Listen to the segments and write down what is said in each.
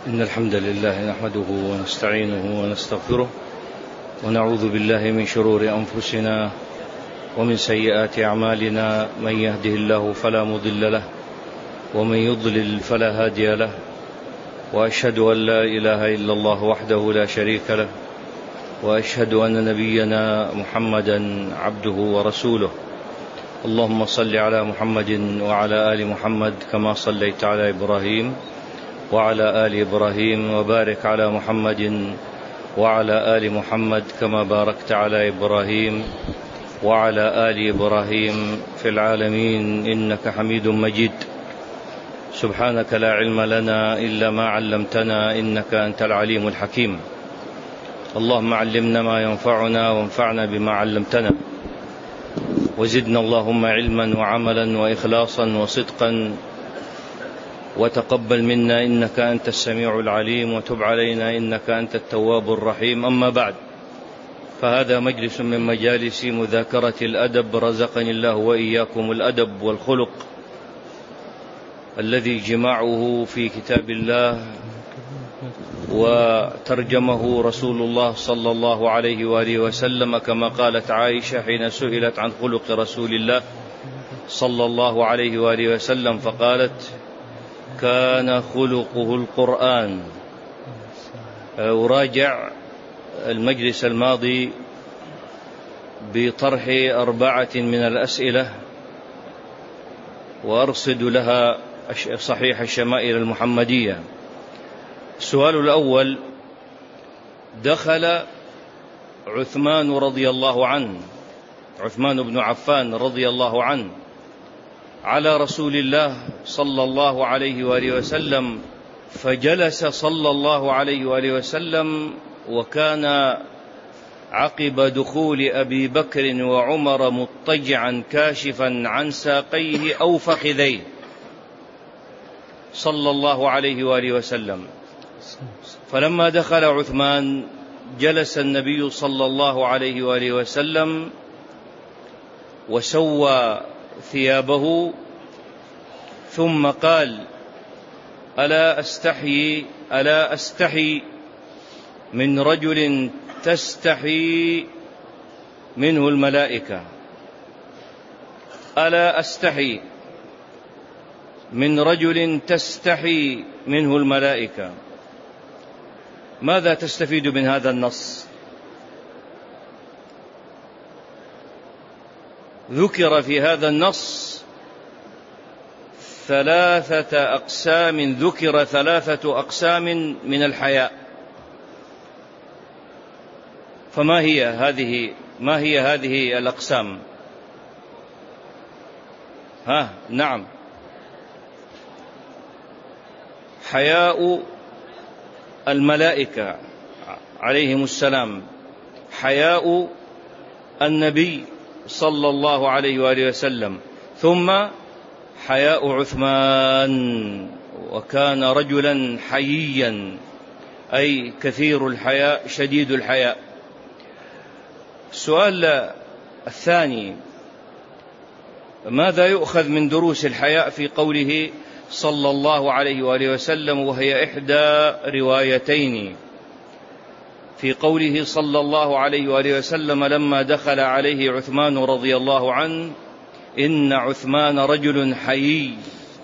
إن الحمد لله نحمده ونستعينه ونستغفره ونعوذ بالله من شرور أنفسنا ومن سيئات أعمالنا. من يهده الله فلا مضل له ومن يضلل فلا هادي له، وأشهد أن لا إله إلا الله وحده لا شريك له، وأشهد أن نبينا محمدا عبده ورسوله. اللهم صل على محمد وعلى آل محمد كما صليت على إبراهيم وعلى آل إبراهيم، وبارك على محمد وعلى آل محمد كما باركت على إبراهيم وعلى آل إبراهيم في العالمين إنك حميد مجيد. سبحانك لا علم لنا إلا ما علمتنا إنك أنت العليم الحكيم. اللهم علمنا ما ينفعنا وانفعنا بما علمتنا، وزدنا اللهم علما وعملا وإخلاصا وصدقا، وتقبل منا إنك أنت السميع العليم، وتب علينا إنك أنت التواب الرحيم. أما بعد، فهذا مجلس من مجالس مذاكرة الأدب، رزقني الله وإياكم الأدب والخلق، الذي جماعه في كتاب الله وترجمه رسول الله صلى الله عليه وآله وسلم، كما قالت عائشة حين سئلت عن خلق رسول الله صلى الله عليه وآله وسلم فقالت: كان خلقه القرآن. أراجع المجلس الماضي بطرح 4 من الأسئلة وأرصد لها صحيح الشمائل المحمدية. السؤال الأول: دخل عثمان رضي الله عنه، عثمان بن عفان رضي الله عنه، على رسول الله صلى الله عليه وآله وسلم، فجلس صلى الله عليه وآله وسلم، وكان عقب دخول أبي بكر وعمر مضطجعا كاشفا عن ساقيه أو فخذيه صلى الله عليه وآله وسلم. فلما دخل عثمان جلس النبي صلى الله عليه وآله وسلم وسوى ثيابه، ثم قال: ألا أستحي من رجل تستحي منه الملائكة، ألا أستحي من رجل تستحي منه الملائكة. ماذا تستفيد من هذا النص؟ ذكر في هذا النص 3 أقسام، ذكر 3 أقسام من الحياء. فما هي هذه الأقسام؟ نعم: حياء الملائكة عليهم السلام، حياء النبي صلى الله عليه وآله وسلم، ثم حياء عثمان، وكان رجلا حييا، أي كثير الحياء شديد الحياء. السؤال الثاني: ماذا يؤخذ من دروس الحياء في قوله صلى الله عليه وآله وسلم، وهي إحدى روايتين، في قوله صلى الله عليه وآله وسلم لما دخل عليه عثمان رضي الله عنه: إن عثمان رجل حيي،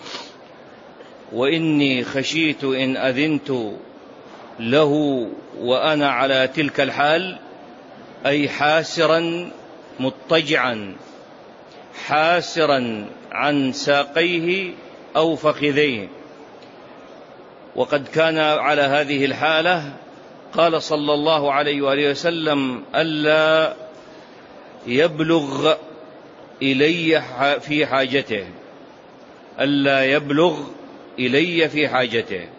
وإني خشيت إن أذنت له وأنا على تلك الحال، أي حاسرا مضطجعا، حاسرا عن ساقيه أو فخذيه. وقد كان على هذه الحالة قال صلى الله عليه وآله وسلم: ألا يبلغ إلي في حاجته، ألا يبلغ إلي في حاجته.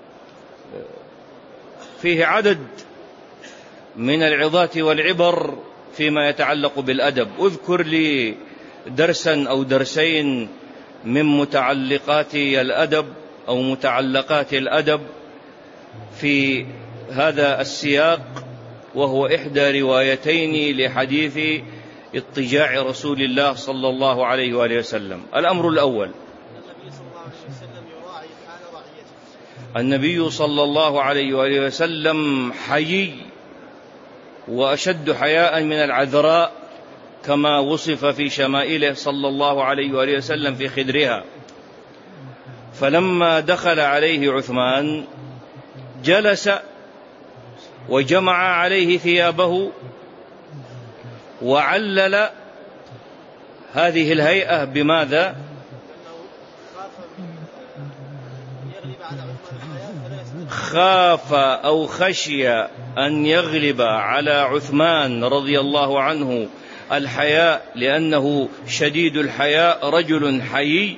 فيه عدد من العظات والعبر فيما يتعلق بالأدب. أذكر لي درسا أو درسين من متعلقات الأدب أو متعلقات الأدب في هذا السياق، وهو إحدى روايتين لحديث اضطجاع رسول الله صلى الله عليه وآله وسلم. الأمر الأول: النبي صلى الله عليه وآله وسلم حيي وأشد حياء من العذراء كما وصف في شمائله صلى الله عليه وآله وسلم في خدرها. فلما دخل عليه عثمان جلس وجمع عليه ثيابه وعلل هذه الهيئة بماذا؟ خاف أو خشي أن يغلب على عثمان رضي الله عنه الحياء، لأنه شديد الحياء رجل حيي،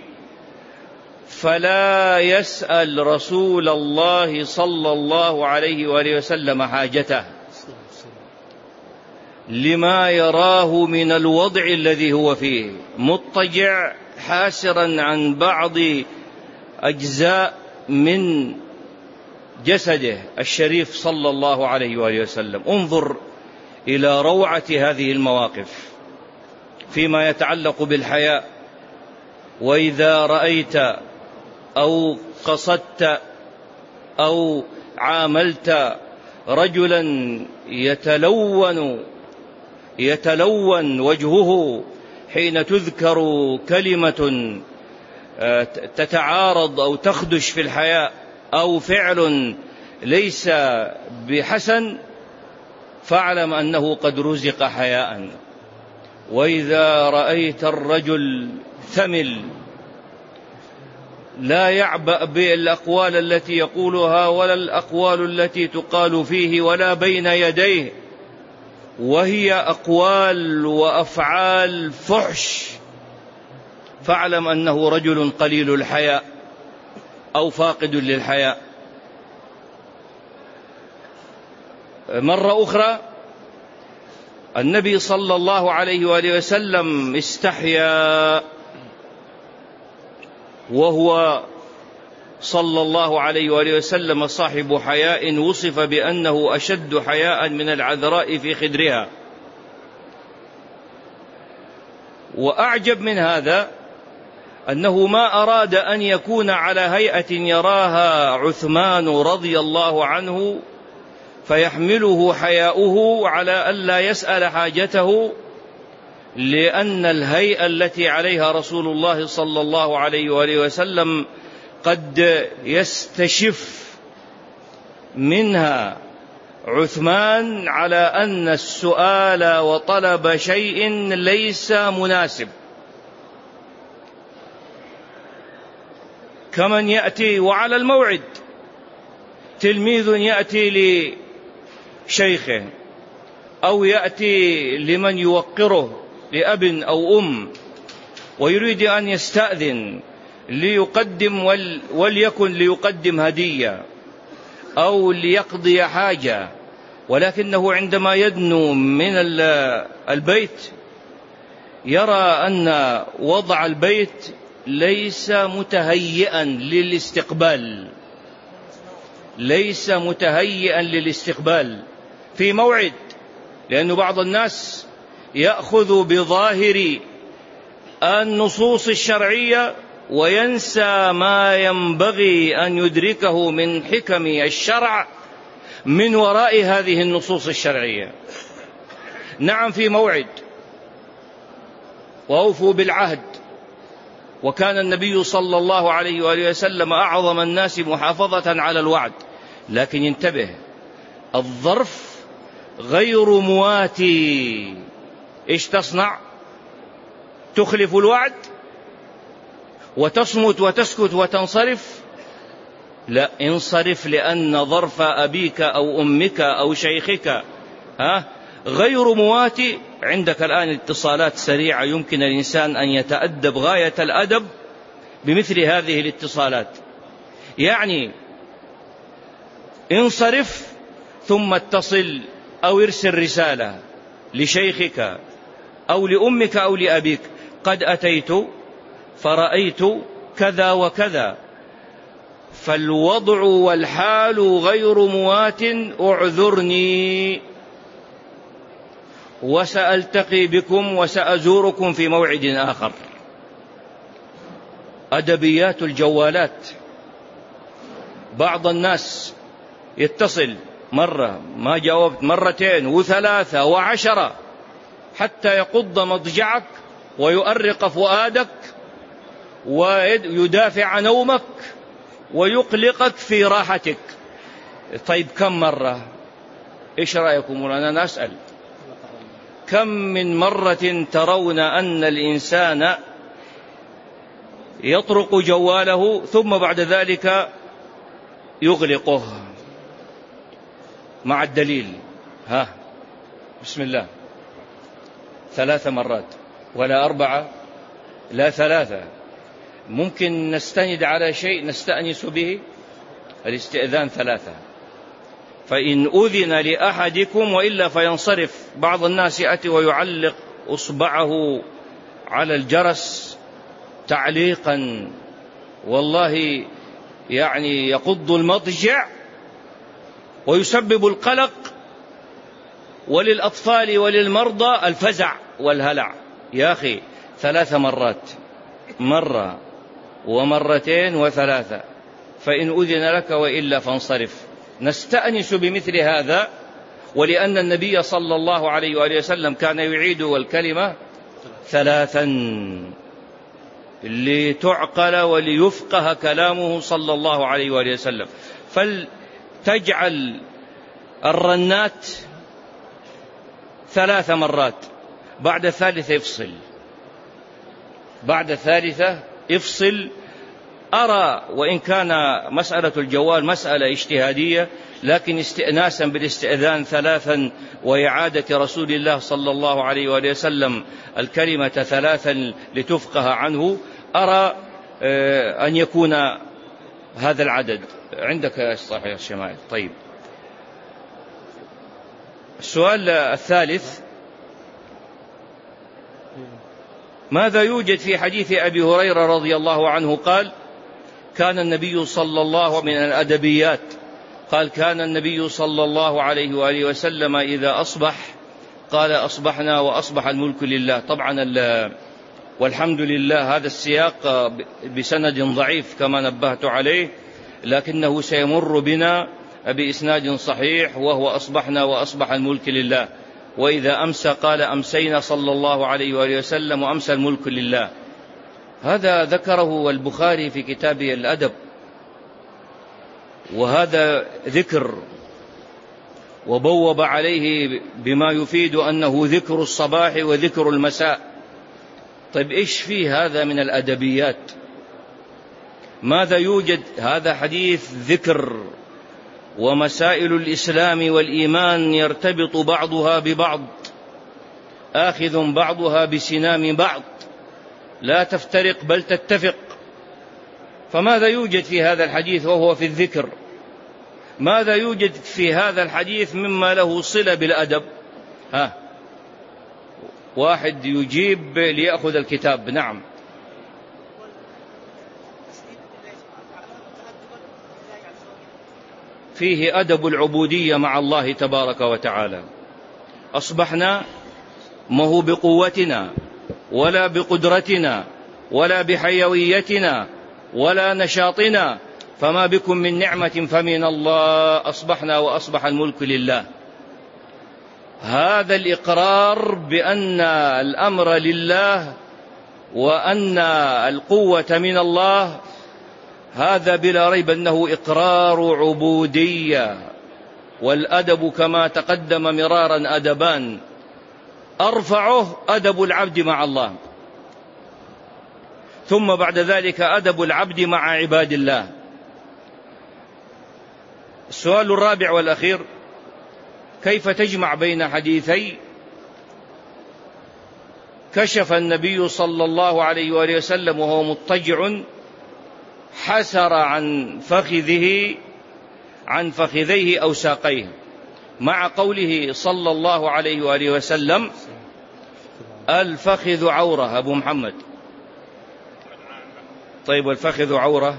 فلا يسأل رسول الله صلى الله عليه وآله وسلم حاجته لما يراه من الوضع الذي هو فيه، مضطجع حاسرا عن بعض أجزاء من جسده الشريف صلى الله عليه وآله وسلم. انظر إلى روعة هذه المواقف فيما يتعلق بالحياء. وإذا رأيت أو قصدت أو عاملت رجلا يتلون وجهه حين تذكر كلمة تتعارض أو تخدش في الحياء أو فعل ليس بحسن، فاعلم أنه قد رزق حياء. وإذا رأيت الرجل ثمل لا يعبأ بالأقوال التي يقولها ولا الأقوال التي تقال فيه ولا بين يديه، وهي أقوال وأفعال فحش، فاعلم أنه رجل قليل الحياء أو فاقد للحياء. مرة أخرى النبي صلى الله عليه وآله وسلم استحيا، وهو صلى الله عليه وآله وسلم صاحب حياء وصف بأنه أشد حياء من العذراء في خدرها. وأعجب من هذا أنه ما أراد أن يكون على هيئة يراها عثمان رضي الله عنه فيحمله حياؤه على ألا يسأل حاجته، لأن الهيئة التي عليها رسول الله صلى الله عليه وآله وسلم قد يستشف منها عثمان على أن السؤال وطلب شيء ليس مناسب. كمن يأتي وعلى الموعد، تلميذ يأتي لشيخه أو يأتي لمن يوقره لأب أو أم ويريد أن يستأذن ليقدم وليكن ليقدم هدية أو ليقضي حاجة، ولكنه عندما يدنو من البيت يرى أن وضع البيت ليس متهيئا للاستقبال، ليس متهيئا للاستقبال في موعد. لأن بعض الناس يأخذ بظاهر النصوص الشرعية وينسى ما ينبغي أن يدركه من حكم الشرع من وراء هذه النصوص الشرعية. نعم في موعد، وأوفوا بالعهد، وكان النبي صلى الله عليه وآله وسلم أعظم الناس محافظة على الوعد، لكن ينتبه الظرف غير مواتي. إيش تصنع؟ تخلف الوعد وتصمت وتسكت وتنصرف؟ لا، انصرف، لأن ظرف أبيك أو أمك أو شيخك غير مواتي. عندك الآن اتصالات سريعة يمكن الإنسان أن يتأدب غاية الأدب بمثل هذه الاتصالات. يعني انصرف ثم اتصل أو ارسل رسالة لشيخك أو لأمك أو لأبيك: قد أتيت فرأيت كذا وكذا، فالوضع والحال غير موات، أعذرني، وسألتقي بكم وسأزوركم في موعد آخر. أدبيات الجوالات بعض الناس يتصل مرة ما جاوبت، مرتين وثلاثة وعشرة، حتى يقض مضجعك ويؤرق فؤادك ويدافع عن نومك ويقلقك في راحتك. طيب كم مرة؟ إيش رأيكم؟ أنا أسأل، كم من مرة ترون أن الإنسان يطرق جواله ثم بعد ذلك يغلقه مع الدليل؟ ها، بسم الله. 3 مرات ولا 4، لا 3. ممكن نستند على شيء نستأنس به؟ الاستئذان 3. فإن أذن لأحدكم وإلا فينصرف. بعض الناس يأتي ويعلق أصبعه على الجرس تعليقا، والله يعني يقض المضجع ويسبب القلق وللأطفال وللمرضى الفزع والهلع. يا أخي 3 مرات، مرة ومرتين و3، فإن أذن لك وإلا فانصرف. نستأنس بمثل هذا، ولأن النبي صلى الله عليه وآله وسلم كان يعيد الكلمة 3 لتعقل وليفقه كلامه صلى الله عليه وآله وسلم. فلتجعل الرنات 3 مرات، بعد 3 يفصل، بعد 3 يفصل. أرى وإن كان مسألة الجوال مسألة اجتهادية، لكن استئناسا بالاستئذان 3 وإعادة رسول الله صلى الله عليه وآله وسلم الكلمة 3 لتفقه عنه، أرى أن يكون هذا العدد. عندك صحيح الشمائل. طيب، السؤال الثالث: ماذا يوجد في حديث أبي هريرة رضي الله عنه قال كان النبي صلى الله من الأدبيات، قال كان النبي صلى الله عليه وآله وسلم إذا أصبح قال أصبحنا وأصبح الملك لله. طبعا والحمد لله هذا السياق بسند ضعيف كما نبهت عليه، لكنه سيمر بنا بإسناد صحيح، وهو أصبحنا وأصبح الملك لله. وإذا أمسى قال أمسينا صلى الله عليه وآله وسلم وأمسى الملك لله. هذا ذكره البخاري في كتابه الأدب، وهذا ذكر وبوب عليه بما يفيد أنه ذكر الصباح وذكر المساء. طيب إيش فيه هذا من الأدبيات؟ ماذا يوجد؟ هذا حديث ذكر، ومسائل الإسلام والإيمان يرتبط بعضها ببعض، آخذ بعضها بسنام بعض، لا تفترق بل تتفق. فماذا يوجد في هذا الحديث وهو في الذكر؟ ماذا يوجد في هذا الحديث مما له صلة بالأدب؟ واحد يجيب ليأخذ الكتاب. نعم. فيه أدب العبودية مع الله تبارك وتعالى. أصبحنا ما هو بقوتنا ولا بقدرتنا ولا بحيويتنا ولا نشاطنا، فما بكم من نعمة فمن الله، أصبحنا وأصبح الملك لله. هذا الإقرار بأن الأمر لله وأن القوة من الله، هذا بلا ريب أنه إقرار عبودية. والأدب كما تقدم مرارا أدبان، أرفعه أدب العبد مع الله، ثم بعد ذلك أدب العبد مع عباد الله. السؤال الرابع والأخير: كيف تجمع بين حديثي كشف النبي صلى الله عليه وآله وسلم وهو مضطجع حسر عن فخذيه أو ساقيه، مع قوله صلى الله عليه وآله وسلم الفخذ عورة؟ أبو محمد، طيب والفخذ عورة؟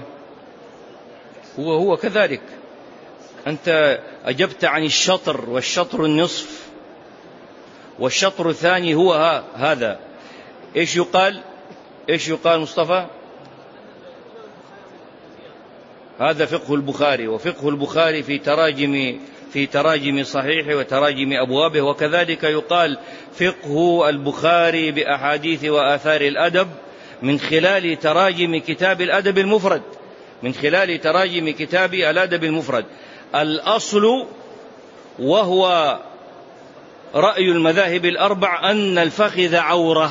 هو كذلك. أنت أجبت عن الشطر، والشطر النصف، والشطر الثاني هو هذا. إيش يقال مصطفى؟ هذا فقه البخاري، وفقه البخاري في تراجم صحيحه وتراجم أبوابه. وكذلك يقال فقه البخاري بأحاديث وآثار الأدب من خلال تراجم كتاب الأدب المفرد، من خلال تراجم كتاب الأدب المفرد. الأصل وهو رأي المذاهب الأربع أن الفخذ عورة،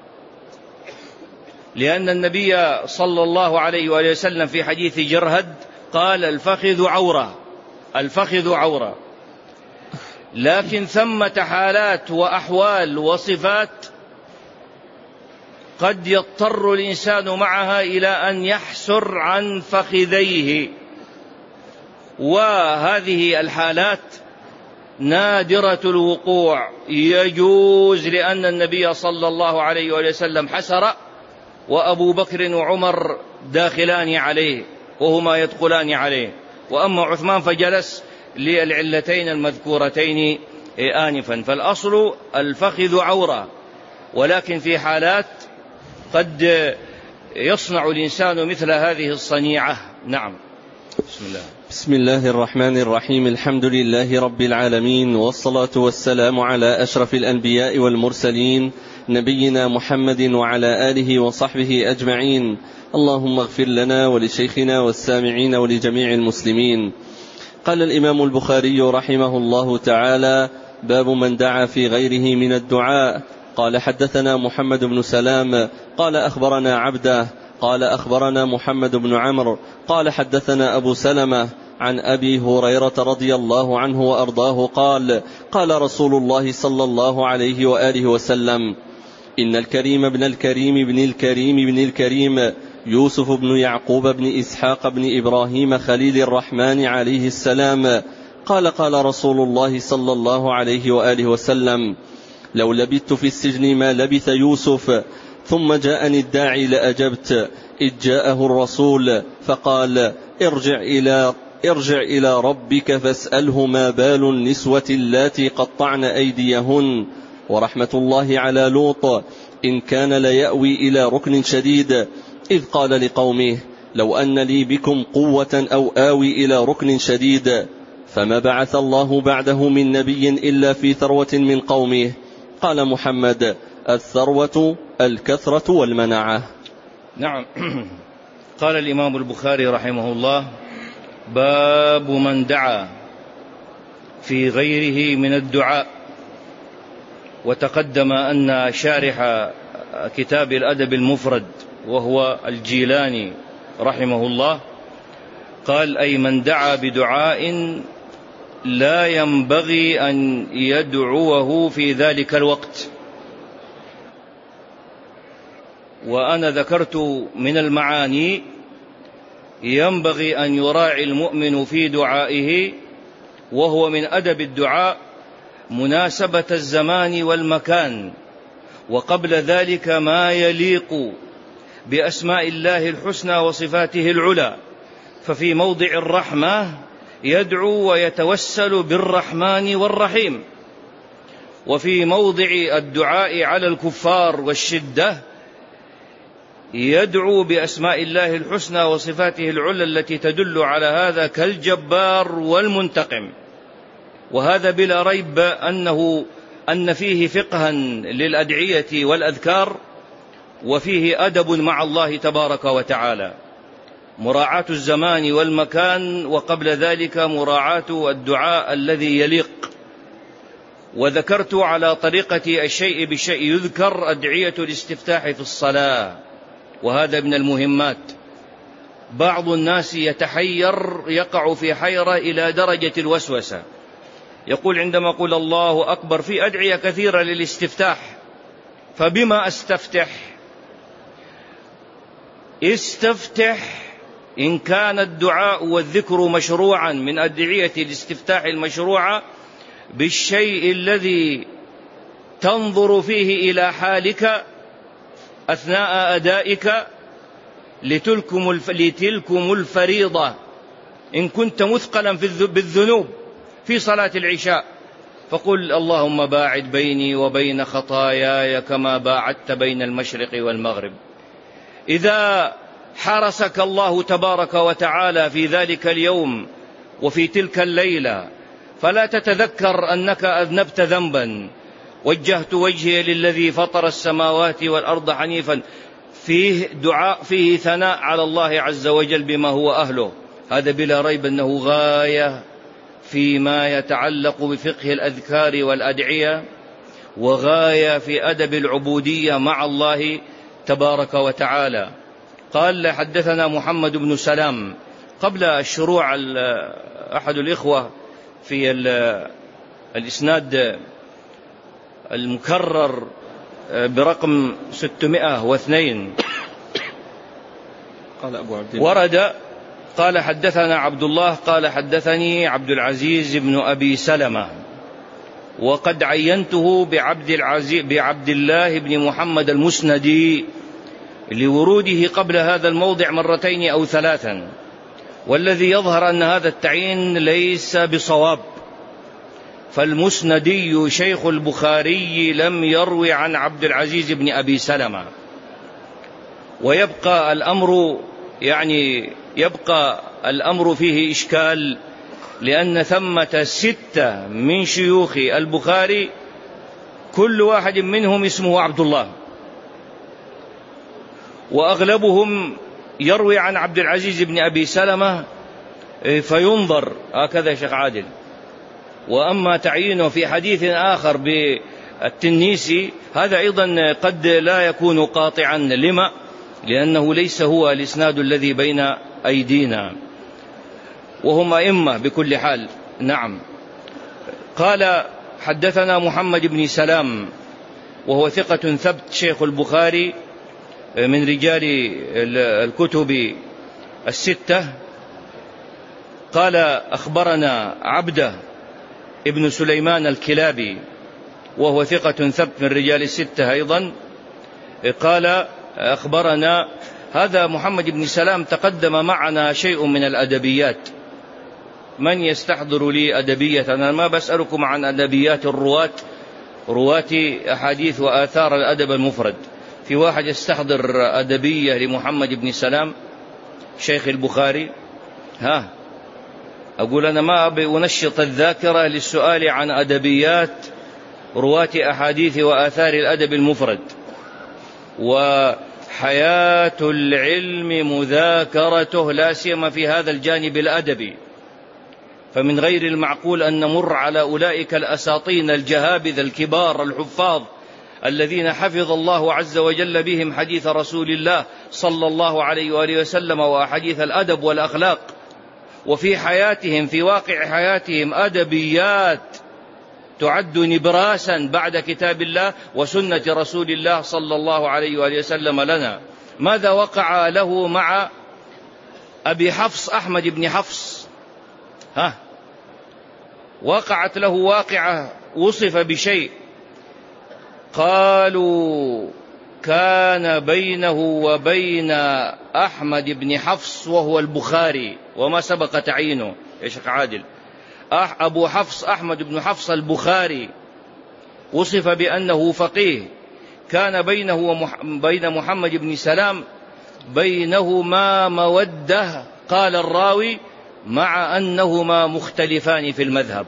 لأن النبي صلى الله عليه وآله وسلم في حديث جرهد قال الفخذ عورة، الفخذ عورة. لكن ثمة حالات وأحوال وصفات قد يضطر الإنسان معها إلى أن يحسر عن فخذيه، وهذه الحالات نادرة الوقوع، يجوز، لأن النبي صلى الله عليه وسلم حسر وأبو بكر وعمر داخلان عليه وهما يدخلان عليه، وأما عثمان فجلس للعلتين المذكورتين آنفا. فالأصل الفخذ عورة، ولكن في حالات قد يصنع الإنسان مثل هذه الصنيعة. نعم. بسم الله الرحمن الرحيم. الحمد لله رب العالمين، والصلاة والسلام على أشرف الأنبياء والمرسلين، نبينا محمد وعلى آله وصحبه أجمعين. اللهم اغفر لنا ولشيخنا والسامعين ولجميع المسلمين. قال الإمام البخاري رحمه الله تعالى: باب من دعا في غيره من الدعاء. قال: حدثنا محمد بن سلام قال أخبرنا عبده قال أخبرنا محمد بن عمرو قال حدثنا أبو سلمة عن أبي هريرة رضي الله عنه وأرضاه قال: قال رسول الله صلى الله عليه وآله وسلم: إن الكريم ابن الكريم ابن الكريم ابن الكريم يوسف بن يعقوب بن إسحاق بن إبراهيم خليل الرحمن عليه السلام قال: قال رسول الله صلى الله عليه وآله وسلم: لو لبثت في السجن ما لبث يوسف، ثم جاءني الداعي لأجبت، إذ جاءه الرسول فقال: ارجع إلى ربك فاسأله ما بال النسوة اللاتي قطعن أيديهن. ورحمة الله على لوط إن كان ليأوي إلى ركن شديد، إذ قال لقومه: لو أن لي بكم قوة أو آوي إلى ركن شديد. فما بعث الله بعده من نبي إلا في ثروة من قومه. قال محمد: الثروة الكثرة والمنعة. نعم. قال الإمام البخاري رحمه الله: باب من دعا في غيره من الدعاء. وتقدم أن شارح كتاب الأدب المفرد وهو الجيلاني رحمه الله قال: أي من دعا بدعاء لا ينبغي أن يدعوه في ذلك الوقت. وأنا ذكرت من المعاني: ينبغي أن يراعي المؤمن في دعائه، وهو من أدب الدعاء مناسبة الزمان والمكان، وقبل ذلك ما يليق بأسماء الله الحسنى وصفاته العلى. ففي موضع الرحمة يدعو ويتوسل بالرحمن والرحيم، وفي موضع الدعاء على الكفار والشدة يدعو بأسماء الله الحسنى وصفاته العلى التي تدل على هذا كالجبار والمنتقم. وهذا بلا ريب أن فيه فقها للأدعية والأذكار، وفيه أدب مع الله تبارك وتعالى، مراعاة الزمان والمكان، وقبل ذلك مراعاة الدعاء الذي يليق. وذكرت على طريقة الشيء بالشيء يذكر أدعية الاستفتاح في الصلاة، وهذا من المهمات. بعض الناس يتحير، يقع في حيرة إلى درجة الوسوسة، يقول عندما أقول الله أكبر في أدعية كثيرة للاستفتاح، فبما أستفتح؟ استفتح إن كان الدعاء والذكر مشروعا من أدعية الاستفتاح المشروعة بالشيء الذي تنظر فيه إلى حالك أثناء أدائك لتلكم الفريضة. إن كنت مثقلا بالذنوب في صلاة العشاء فقل: اللهم باعد بيني وبين خطاياي كما باعدت بين المشرق والمغرب. إذا حرسك الله تبارك وتعالى في ذلك اليوم وفي تلك الليلة، فلا تتذكر أنك أذنبت ذنبا. وجهت وجهي للذي فطر السماوات والأرض حنيفا، فيه دعاء، فيه ثناء على الله عز وجل بما هو أهله. هذا بلا ريب أنه غاية فيما يتعلق بفقه الأذكار والأدعية، وغاية في أدب العبودية مع الله تبارك وتعالى. قال حدثنا محمد بن سلام. قبل الشروع أحد الإخوة في الإسناد المكرر برقم 602 قال أبو عبد الله ورد قال حدثنا عبد الله قال حدثني عبد العزيز بن أبي سلمة، وقد عينته بعبد الله بن محمد المسندي لوروده قبل هذا الموضع مرتين أو ثلاثا، والذي يظهر أن هذا التعيين ليس بصواب، فالمسندي شيخ البخاري لم يروي عن عبد العزيز بن أبي سلمة. ويبقى الأمر فيه إشكال، لأن ثمة 6 من شيوخ البخاري كل واحد منهم اسمه عبد الله، وأغلبهم يروي عن عبد العزيز بن أبي سلمة، فينظر هكذا شيخ عادل. وأما تعيينه في حديث آخر بالتنيسي هذا أيضا قد لا يكون قاطعا. لما؟ لأنه ليس هو الإسناد الذي بين أيدينا، وهم أئمة بكل حال. نعم. قال حدثنا محمد بن سلام وهو ثقة ثبت شيخ البخاري من رجال الكتب 6. قال أخبرنا عبده ابن سليمان الكلابي وهو ثقة ثبت من رجال 6 أيضا. قال أخبرنا هذا محمد بن سلام تقدم معنا شيء من الأدبيات. من يستحضر لي أدبية؟ أنا ما بسألكم عن أدبيات رواة أحاديث وآثار الأدب المفرد. في واحد يستحضر أدبية لمحمد بن سلام شيخ البخاري؟ أقول أنا ما أبي أنشط الذاكرة للسؤال عن أدبيات رواة أحاديث وآثار الأدب المفرد. وحياة العلم مذاكرته، لا سيما في هذا الجانب الأدبي، فمن غير المعقول أن نمر على أولئك الأساطين الجهابذ الكبار الحفاظ الذين حفظ الله عز وجل بهم حديث رسول الله صلى الله عليه وآله وسلم وأحاديث الأدب والأخلاق، وفي حياتهم في واقع حياتهم أدبيات تعد نبراسا بعد كتاب الله وسنة رسول الله صلى الله عليه وآله وسلم لنا. ماذا وقع له مع أبي حفص أحمد بن حفص؟ وقعت له واقعة وصف بشيء، قالوا كان بينه وبين أحمد بن حفص وهو البخاري، وما سبق تعيينه يا شيخ عادل. أبو حفص أحمد بن حفص البخاري وصف بأنه فقيه، كان بينه وبين محمد بن سلام بينهما مودة، قال الراوي، مع أنهما مختلفان في المذهب.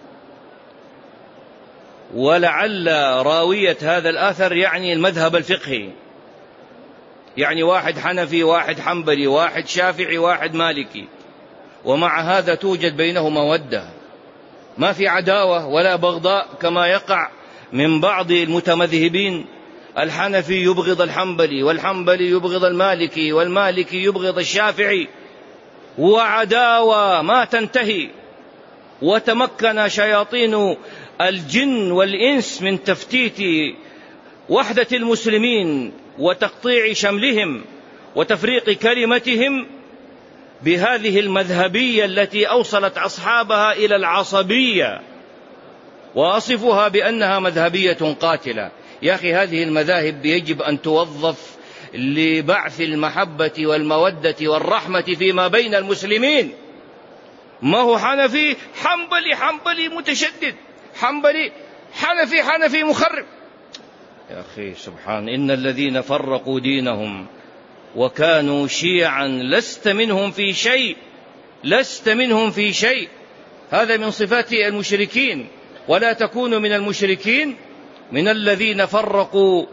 ولعل راوية هذا الآثر يعني المذهب الفقهي، يعني واحد حنفي واحد حنبلي واحد شافعي واحد مالكي، ومع هذا توجد بينهما مودة، ما في عداوة ولا بغضاء كما يقع من بعض المتمذهبين. الحنفي يبغض الحنبلي والحنبلي يبغض المالكي والمالكي يبغض الشافعي، وعداوة ما تنتهي. وتمكن شياطين الجن والإنس من تفتيت وحدة المسلمين وتقطيع شملهم وتفريق كلمتهم بهذه المذهبية التي أوصلت أصحابها إلى العصبية، وأصفها بأنها مذهبية قاتلة. يا أخي هذه المذاهب يجب أن توظف لبعث المحبة والمودة والرحمة فيما بين المسلمين. ما هو حنفي حنبلي متشدد، حنبلي حنفي مخرب. يا أخي سبحان، إن الذين فرقوا دينهم وكانوا شيعا لست منهم في شيء، لست منهم في شيء. هذا من صفات المشركين. ولا تكونوا من المشركين من الذين فرقوا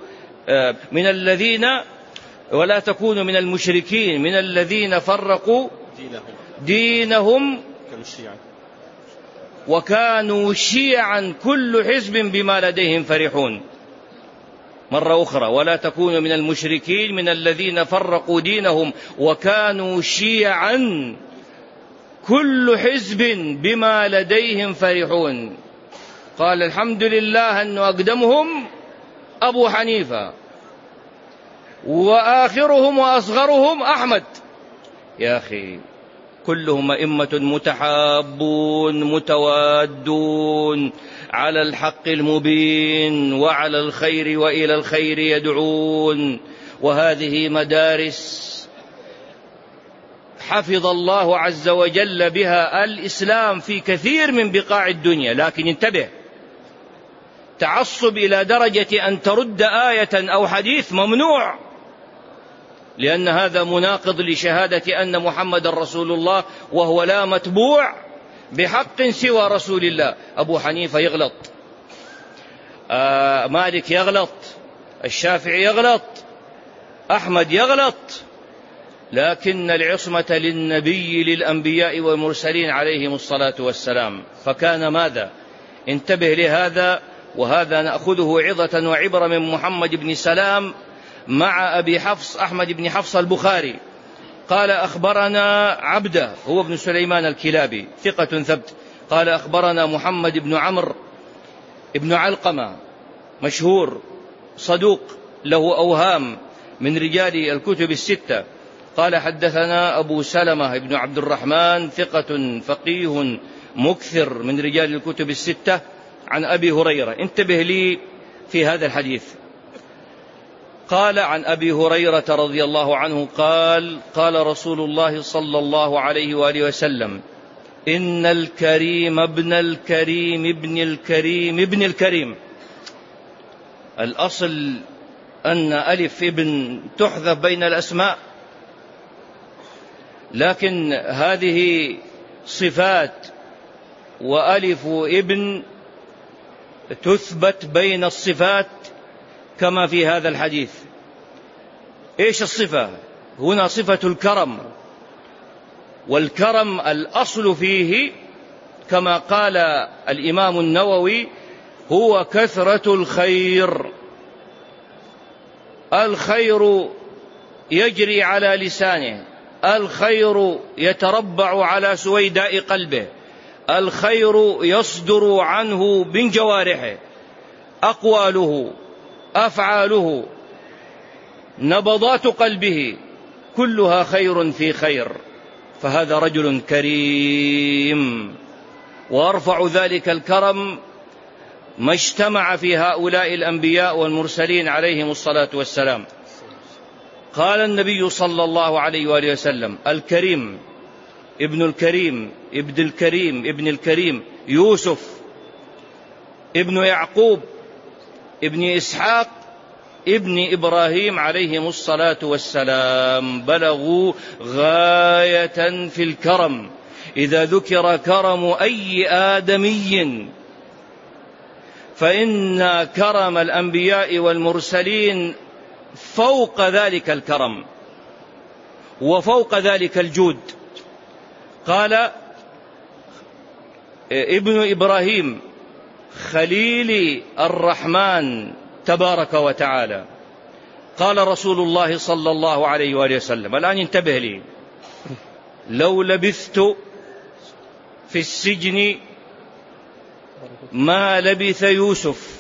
ولا تكونوا من المشركين من الذين فرقوا دينهم وكانوا شيعا كل حزب بما لديهم فرحون. مرة أخرى، ولا تكونوا من المشركين من الذين فرقوا دينهم وكانوا شيعا كل حزب بما لديهم فرحون. قال الحمد لله أن أقدمهم أبو حنيفة وآخرهم وأصغرهم أحمد. يا أخي كلهم أئمة متحابون متوادون على الحق المبين وعلى الخير وإلى الخير يدعون. وهذه مدارس حفظ الله عز وجل بها الإسلام في كثير من بقاع الدنيا. لكن انتبه، تعصب إلى درجة أن ترد آية أو حديث ممنوع، لأن هذا مناقض لشهادة أن محمد رسول الله، وهو لا متبوع بحق سوى رسول الله. أبو حنيفة يغلط، مالك يغلط، الشافعي يغلط، أحمد يغلط، لكن العصمة للنبي للأنبياء والمرسلين عليهم الصلاة والسلام. فكان ماذا؟ انتبه لهذا، وهذا نأخذه عظة وعبرة من محمد بن سلام مع أبي حفص أحمد بن حفص البخاري. قال أخبرنا عبده هو ابن سليمان الكلابي ثقة ثبت. قال أخبرنا محمد بن عمرو ابن علقمة مشهور صدوق له أوهام من رجال الكتب الستة. قال حدثنا أبو سلمة بن عبد الرحمن ثقة فقيه مكثر من رجال الكتب الستة عن أبي هريرة. انتبه لي في هذا الحديث. قال عن أبي هريرة رضي الله عنه قال قال رسول الله صلى الله عليه وآله وسلم: إن الكريم ابن الكريم ابن الكريم ابن الكريم. الأصل أن ألف ابن تحذف بين الأسماء، لكن هذه صفات وألف ابن تثبت بين الصفات كما في هذا الحديث. إيش الصفة هنا؟ صفة الكرم، والكرم الأصل فيه كما قال الإمام النووي هو كثرة الخير. الخير يجري على لسانه، الخير يتربع على سويداء قلبه، الخير يصدر عنه من جوارحه، أقواله أفعاله نبضات قلبه كلها خير في خير. فهذا رجل كريم، وأرفع ذلك الكرم ما اجتمع في هؤلاء الأنبياء والمرسلين عليهم الصلاة والسلام. قال النبي صلى الله عليه وآله وسلم: الكريم ابن الكريم ابن الكريم ابن الكريم يوسف ابن يعقوب ابن إسحاق ابن إبراهيم عليهم الصلاة والسلام. بلغوا غاية في الكرم. إذا ذكر كرم أي آدمي فإن كرم الأنبياء والمرسلين فوق ذلك الكرم وفوق ذلك الجود. قال ابن إبراهيم خليل الرحمن تبارك وتعالى. قال رسول الله صلى الله عليه وآله وسلم، الآن انتبه لي: لو لبثت في السجن ما لبث يوسف.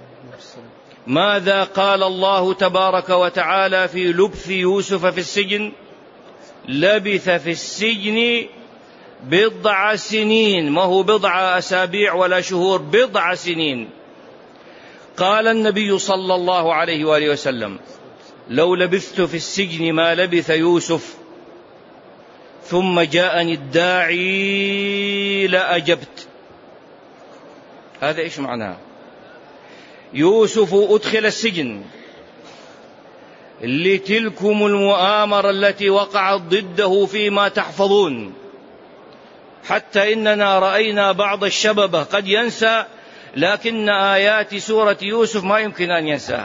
ماذا قال الله تبارك وتعالى في لبث يوسف في السجن؟ لبث في السجن بضع سنين، ما هو بضع أسابيع ولا شهور، بضع سنين. قال النبي صلى الله عليه وآله وسلم: لو لبثت في السجن ما لبث يوسف ثم جاءني الداعي لأجبت. هذا إيش معناه؟ يوسف أدخل السجن، لتلكم المؤامرة التي وقعت ضده فيما تحفظون، حتى إننا رأينا بعض الشباب قد ينسى، لكن آيات سورة يوسف ما يمكن أن ينساها.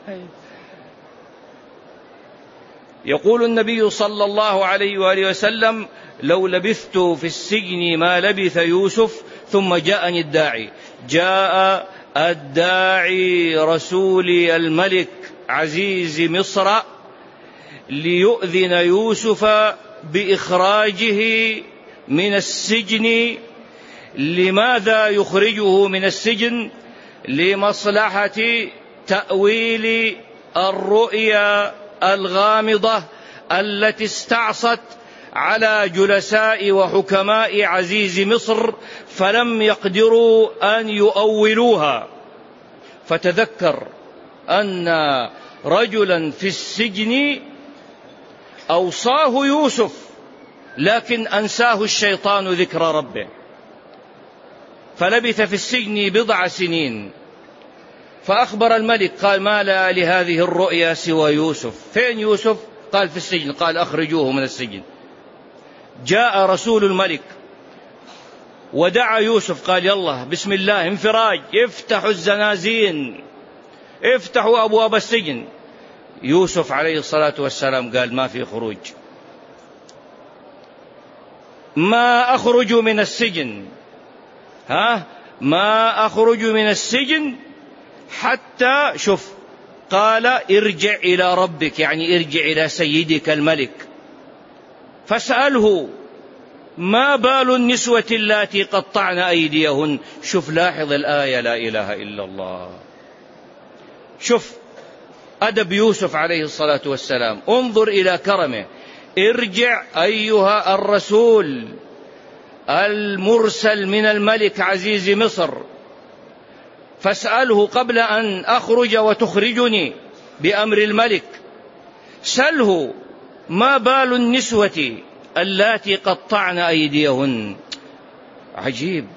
يقول النبي صلى الله عليه وآله وسلم: لو لبثت في السجن ما لبث يوسف ثم جاءني الداعي. جاء الداعي رسول الملك عزيز مصر ليؤذن يوسف بإخراجه من السجن. لماذا يخرجه من السجن؟ لمصلحة تأويل الرؤيا الغامضة التي استعصت على جلساء وحكماء عزيز مصر فلم يقدروا أن يؤولوها. فتذكر أن رجلا في السجن أوصاه يوسف، لكن أنساه الشيطان ذكر ربه، فلبث في السجن 10 سنين. فأخبر الملك قال: ما لا لهذه الرؤيا سوى يوسف. فين يوسف؟ قال: في السجن. قال: أخرجوه من السجن. جاء رسول الملك ودعا يوسف، قال: يلا بسم الله انفراج، افتحوا الزنازين، افتحوا أبواب السجن. يوسف عليه الصلاة والسلام قال: ما في خروج، ما أخرج من السجن، ما أخرج من السجن حتى شوف. قال: ارجع إلى ربك، يعني ارجع إلى سيدك الملك فاسأله ما بال النسوة اللاتي قطعن أيديهن. شوف، لاحظ الآية، لا إله إلا الله. شوف أدب يوسف عليه الصلاة والسلام، انظر إلى كرمه. ارجع أيها الرسول المرسل من الملك عزيز مصر فاسأله قبل أن أخرج وتخرجني بأمر الملك. سله ما بال النسوة اللاتي قطعن أيديهن. عجيب،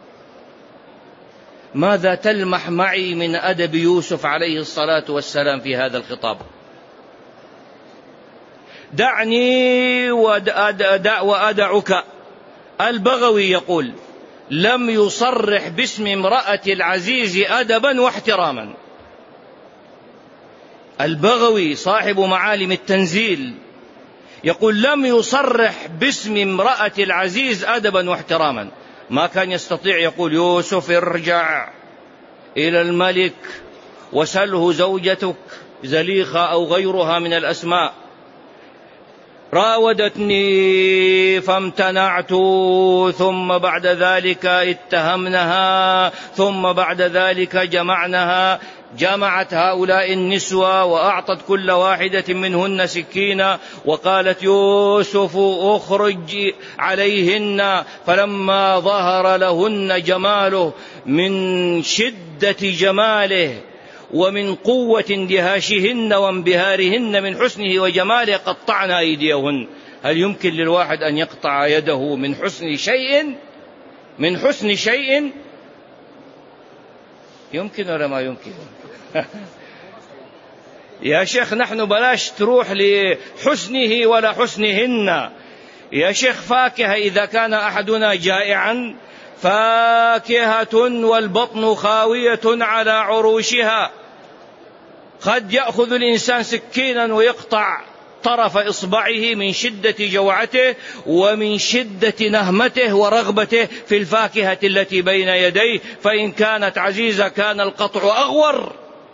ماذا تلمح معي من أدب يوسف عليه الصلاة والسلام في هذا الخطاب؟ دعني وأدعك. البغوي يقول: لم يصرح باسم امرأة العزيز أدبا واحتراما. البغوي صاحب معالم التنزيل يقول: لم يصرح باسم امرأة العزيز أدبا واحتراما. ما كان يستطيع يقول: يوسف ارجع إلى الملك وسله زوجتك زليخة أو غيرها من الأسماء، راودتني فامتنعت، ثم بعد ذلك اتهمنها، ثم بعد ذلك جمعت هؤلاء النسوة وأعطت كل واحدة منهن سكينة وقالت: يوسف أخرج عليهن. فلما ظهر لهن جماله، من شدة جماله ومن قوة اندهاشهن وانبهارهن من حسنه وجماله قطعن أيديهن. هل يمكن للواحد أن يقطع يده من حسن شيء؟ من حسن شيء يمكن ولا ما يمكن؟ يا شيخ نحن بلاش تروح لحسنه ولا حسنهن. يا شيخ فاكهة إذا كان أحدنا جائعا، فاكهة والبطن خاوية على عروشها. قد يأخذ الإنسان سكينا ويقطع طرف إصبعه من شدة جوعته ومن شدة نهمته ورغبته في الفاكهة التي بين يديه، فإن كانت عزيزة كان القطع أغور.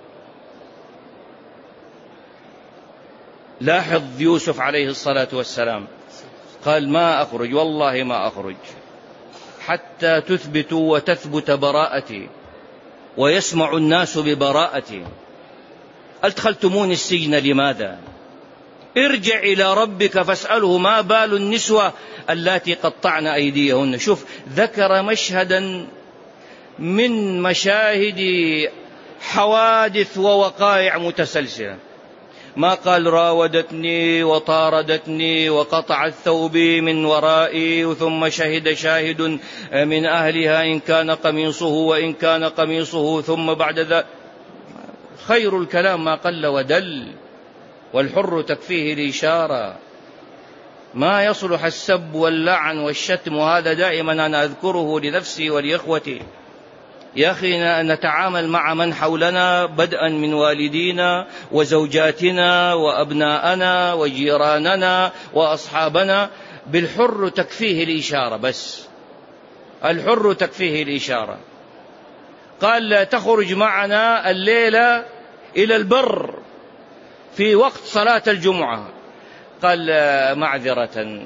لاحظ يوسف عليه الصلاة والسلام قال: ما أخرج، والله ما أخرج حتى تثبتوا وتثبت براءتي ويسمع الناس ببراءتي. أدخلتموني السجن لماذا؟ ارجع إلى ربك فاسأله ما بال النسوة اللاتي قطعن أيديهن. شوف، ذكر مشهدا من مشاهد حوادث ووقائع متسلسلة. ما قال: راودتني وطاردتني وقطعت ثوبي من ورائي ثم شهد شاهد من أهلها إن كان قميصه وإن كان قميصه، ثم بعد ذلك. خير الكلام ما قل ودل. والحر تكفيه الإشارة. ما يصلح السب واللعن والشتم، وهذا دائما أنا أذكره لنفسي ولإخوتي. يا أخي نتعامل مع من حولنا بدءا من والدينا وزوجاتنا وأبناءنا وجيراننا وأصحابنا بالحر تكفيه الإشارة، بس الحر تكفيه الإشارة. قال لا تخرج معنا الليلة إلى البر في وقت صلاة الجمعة. قال معذرة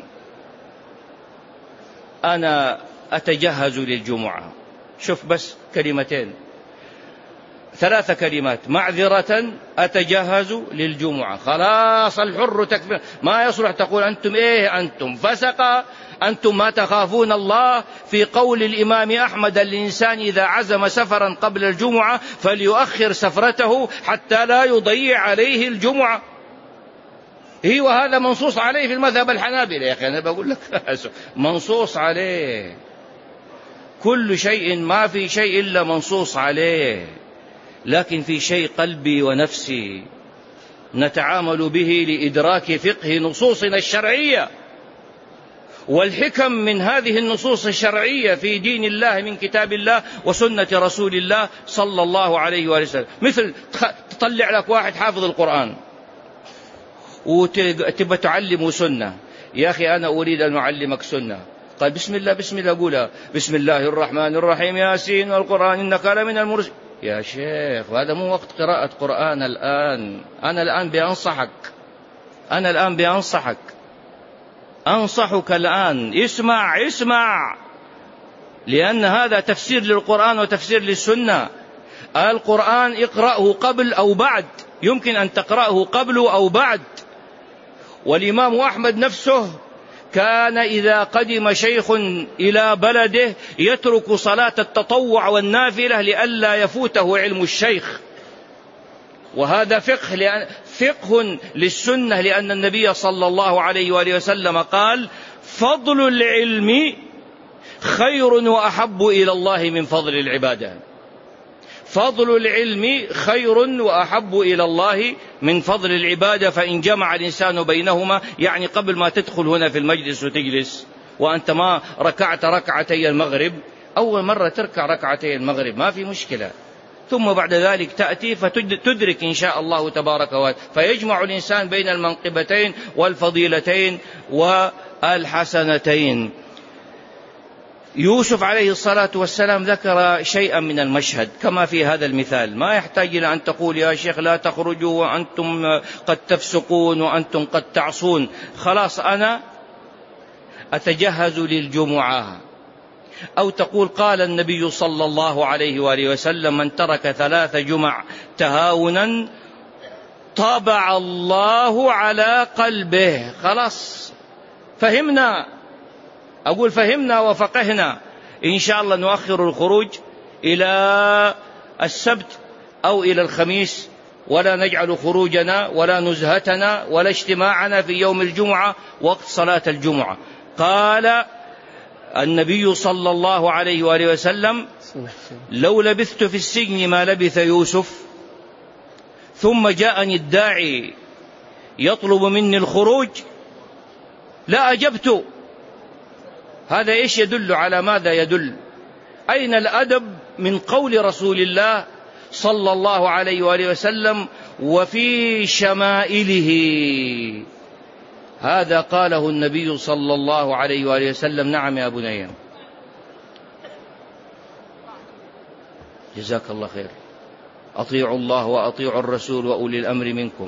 أنا أتجهز للجمعة. شوف بس كلمتين، 3 كلمات، معذرة أتجهز للجمعة. خلاص الحر تكفيه. ما يصلح تقول أنتم إيه، أنتم فسقة، أنتم ما تخافون الله. في قول الإمام أحمد الإنسان إذا عزم سفرا قبل الجمعة فليؤخر سفرته حتى لا يضيع عليه الجمعة. وهذا منصوص عليه في المذهب الحنابلة. يا أخي أنا بقول لك منصوص عليه، كل شيء، ما في شيء إلا منصوص عليه، لكن في شيء قلبي ونفسي نتعامل به لإدراك فقه نصوصنا الشرعية والحكم من هذه النصوص الشرعية في دين الله من كتاب الله وسنة رسول الله صلى الله عليه وسلم. مثل تطلع لك واحد حافظ القرآن وتبى تعلمه سنة. يا أخي أنا أريد أن أعلمك سنة. قال بسم الله، بسم الله، قولها بسم الله الرحمن الرحيم ياسين والقرآن إنك لمن المرسلين. يا شيخ هذا مو وقت قراءة قرآن الآن. أنا الآن بأنصحك، أنصحك الآن، اسمع، لأن هذا تفسير للقرآن وتفسير للسنة. القرآن اقرأه قبل أو بعد، يمكن أن تقرأه قبل أو بعد. والإمام أحمد نفسه كان إذا قدم شيخ إلى بلده يترك صلاة التطوع والنافلة لئلا يفوته علم الشيخ. وهذا فقه للسنة، لأن النبي صلى الله عليه وآله وسلم قال فضل العلم خير وأحب إلى الله من فضل العبادة. فضل العلم خير وأحب إلى الله من فضل العبادة. فإن جمع الإنسان بينهما، يعني قبل ما تدخل هنا في المجلس وتجلس وأنت ما ركعت ركعتي المغرب، أول مرة تركع ركعتي المغرب ما في مشكلة، ثم بعد ذلك تأتي فتدرك إن شاء الله تبارك وتعالى، فيجمع الإنسان بين المنقبتين والفضيلتين والحسنتين. يوسف عليه الصلاة والسلام ذكر شيئا من المشهد كما في هذا المثال. ما يحتاج إلى أن تقول يا شيخ لا تخرجوا وأنتم قد تفسقون وأنتم قد تعصون. خلاص أنا أتجهز للجمعة. أو تقول قال النبي صلى الله عليه وآله وسلم من ترك 3 جمع تهاونا طبع الله على قلبه. خلاص فهمنا، أقول فهمنا وفقهنا. إن شاء الله نؤخر الخروج إلى السبت أو إلى الخميس، ولا نجعل خروجنا ولا نزهتنا ولا اجتماعنا في يوم الجمعة وقت صلاة الجمعة. قال النبي صلى الله عليه وآله وسلم لو لبثت في السجن ما لبث يوسف ثم جاءني الداعي يطلب مني الخروج لا أجبت. هذا إيش يدل على ماذا يدل؟ أين الأدب من قول رسول الله صلى الله عليه وآله وسلم وفي شمائله؟ هذا قاله النبي صلى الله عليه وآله وسلم. نعم يا بني، جزاك الله خير. أطيعوا الله وأطيعوا الرسول وأولي الأمر منكم.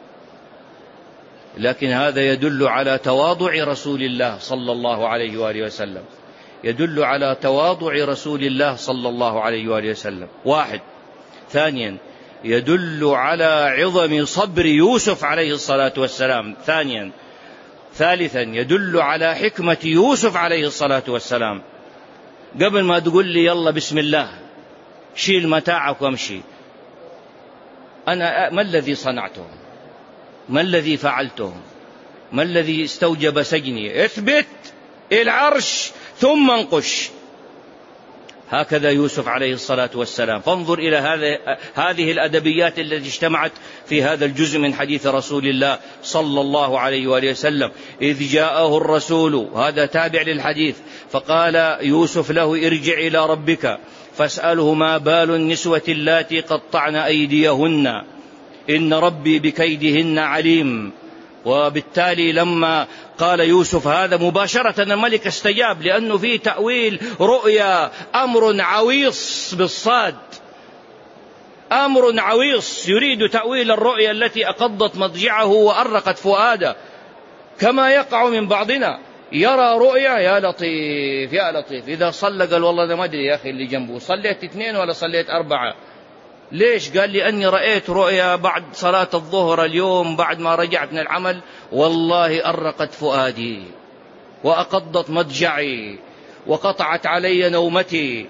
لكن هذا يدل على تواضع رسول الله صلى الله عليه وآله وسلم، يدل على تواضع رسول الله صلى الله عليه وآله وسلم. 1. ثانيا يدل على عظم صبر يوسف عليه الصلاة والسلام. ثالثا يدل على حكمة يوسف عليه الصلاة والسلام. قبل ما تقول لي يلا بسم الله شيل متاعك وامشي، أنا ما الذي صنعته؟ ما الذي فعلته؟ ما الذي استوجب سجني؟ اثبت العرش ثم انقش. هكذا يوسف عليه الصلاة والسلام. فانظر إلى هذه الأدبيات التي اجتمعت في هذا الجزء من حديث رسول الله صلى الله عليه وآله وسلم. إذ جاءه الرسول، هذا تابع للحديث، فقال يوسف له ارجع إلى ربك فاسأله ما بال النسوة اللاتي قطعن أيديهن إن ربي بكيدهن عليم. وبالتالي لما قال يوسف هذا مباشرة الملك استجاب، لأنه فيه تأويل رؤيا، أمر عويص بالصاد، أمر عويص يريد تأويل الرؤيا التي أقضت مضجعه وأرقت فؤاده، كما يقع من بعضنا يرى رؤيا يا لطيف يا لطيف، إذا صلى قال والله أنا ما أدري يا أخي اللي جنبه صليت 2 ولا صليت 4. ليش؟ قال لأني رأيت رؤيا بعد صلاة الظهر اليوم بعد ما رجعت من العمل، والله أرقت فؤادي وأقضت مضجعي وقطعت علي نومتي.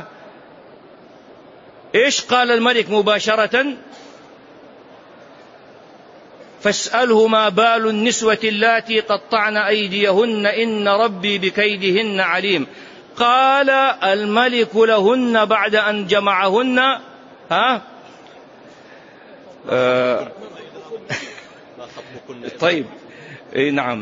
إيش قال الملك مباشرة؟ فاسأله ما بال النسوة اللاتي قطعن أيديهن إن ربي بكيدهن عليم. قال الملك لهن بعد أن جمعهن طيب نعم،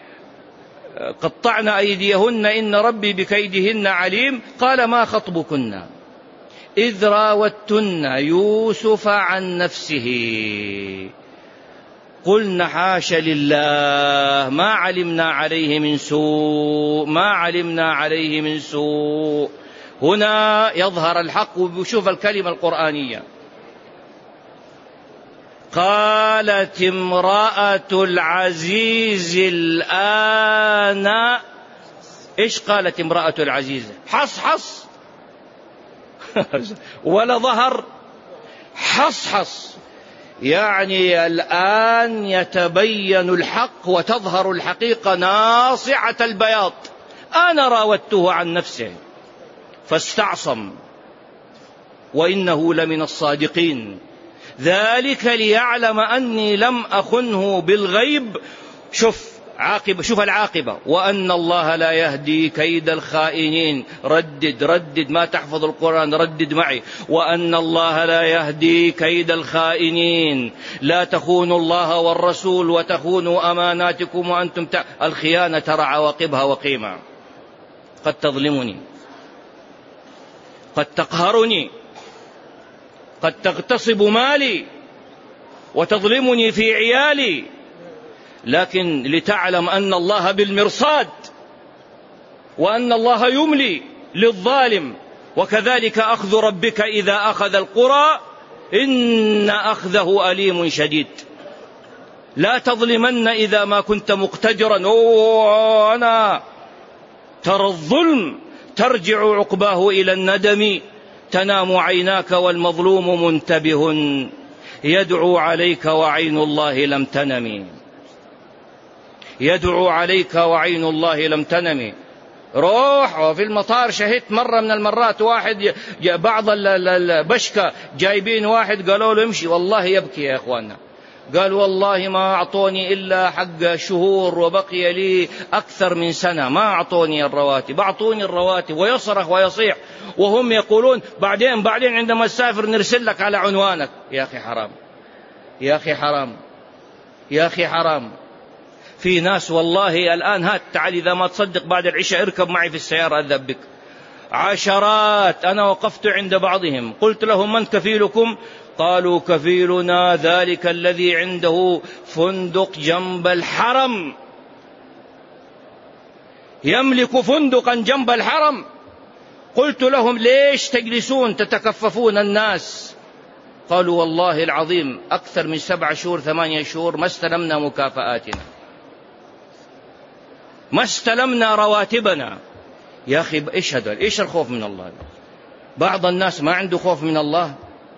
قطعن أيديهن إن ربي بكيدهن عليم. قال ما خطبكن إذ راوتن يوسف عن نفسه قلن حاش لله ما علمنا عليه من سوء ما علمنا عليه من سوء. هنا يظهر الحق، وشوف الكلمة القرآنية. قالت امرأة العزيز الآن. إيش قالت امرأة العزيز؟ حص ولا ظهر حص، يعني الآن يتبين الحق وتظهر الحقيقة ناصعة البياض. أنا راودته عن نفسه فاستعصم وإنه لمن الصادقين، ذلك ليعلم أني لم أخنه بالغيب. شوف العاقبة، وأن الله لا يهدي كيد الخائنين. ردد ما تحفظ القرآن، ردد معي. وأن الله لا يهدي كيد الخائنين، لا تخونوا الله والرسول وتخونوا أماناتكم وأنتم الخيانة ترى عواقبها وقيمة. قد تظلمني، قد تقهرني، قد تغتصب مالي وتظلمني في عيالي، لكن لتعلم أن الله بالمرصاد وأن الله يملي للظالم. وكذلك أخذ ربك إذا أخذ القرى إن أخذه أليم شديد. لا تظلمن إذا ما كنت مقتدرا. أنا ترى الظلم ترجع عقباه إلى الندم، تنام عيناك والمظلوم منتبه، يدعو عليك وعين الله لم تنم. يدعو عليك وعين الله لم تنم. روح. وفي المطار شهدت مرة من المرات واحد بعض البشكة جايبين واحد قالوا له امشي، والله يبكي يا إخواننا، قال والله ما أعطوني إلا حق شهور وبقي لي أكثر من سنة ما أعطوني الرواتب، أعطوني الرواتب، ويصرخ ويصيح وهم يقولون بعدين عندما تسافر نرسل لك على عنوانك. يا أخي حرام، يا أخي حرام، يا أخي حرام. في ناس والله الآن هات تعال إذا ما تصدق بعد العشاء اركب معي في السيارة أذبك. عشرات. أنا وقفت عند بعضهم قلت لهم من كفيلكم؟ قالوا كفيلنا ذلك الذي عنده فندق جنب الحرم، يملك فندقا جنب الحرم. قلت لهم ليش تجلسون تتكففون الناس؟ قالوا والله العظيم أكثر من 7 شهور 8 شهور ما استلمنا مكافآتنا، ما استلمنا رواتبنا. يا أخي إيش هذا؟ إيش الخوف من الله؟ بعض الناس ما عنده خوف من الله.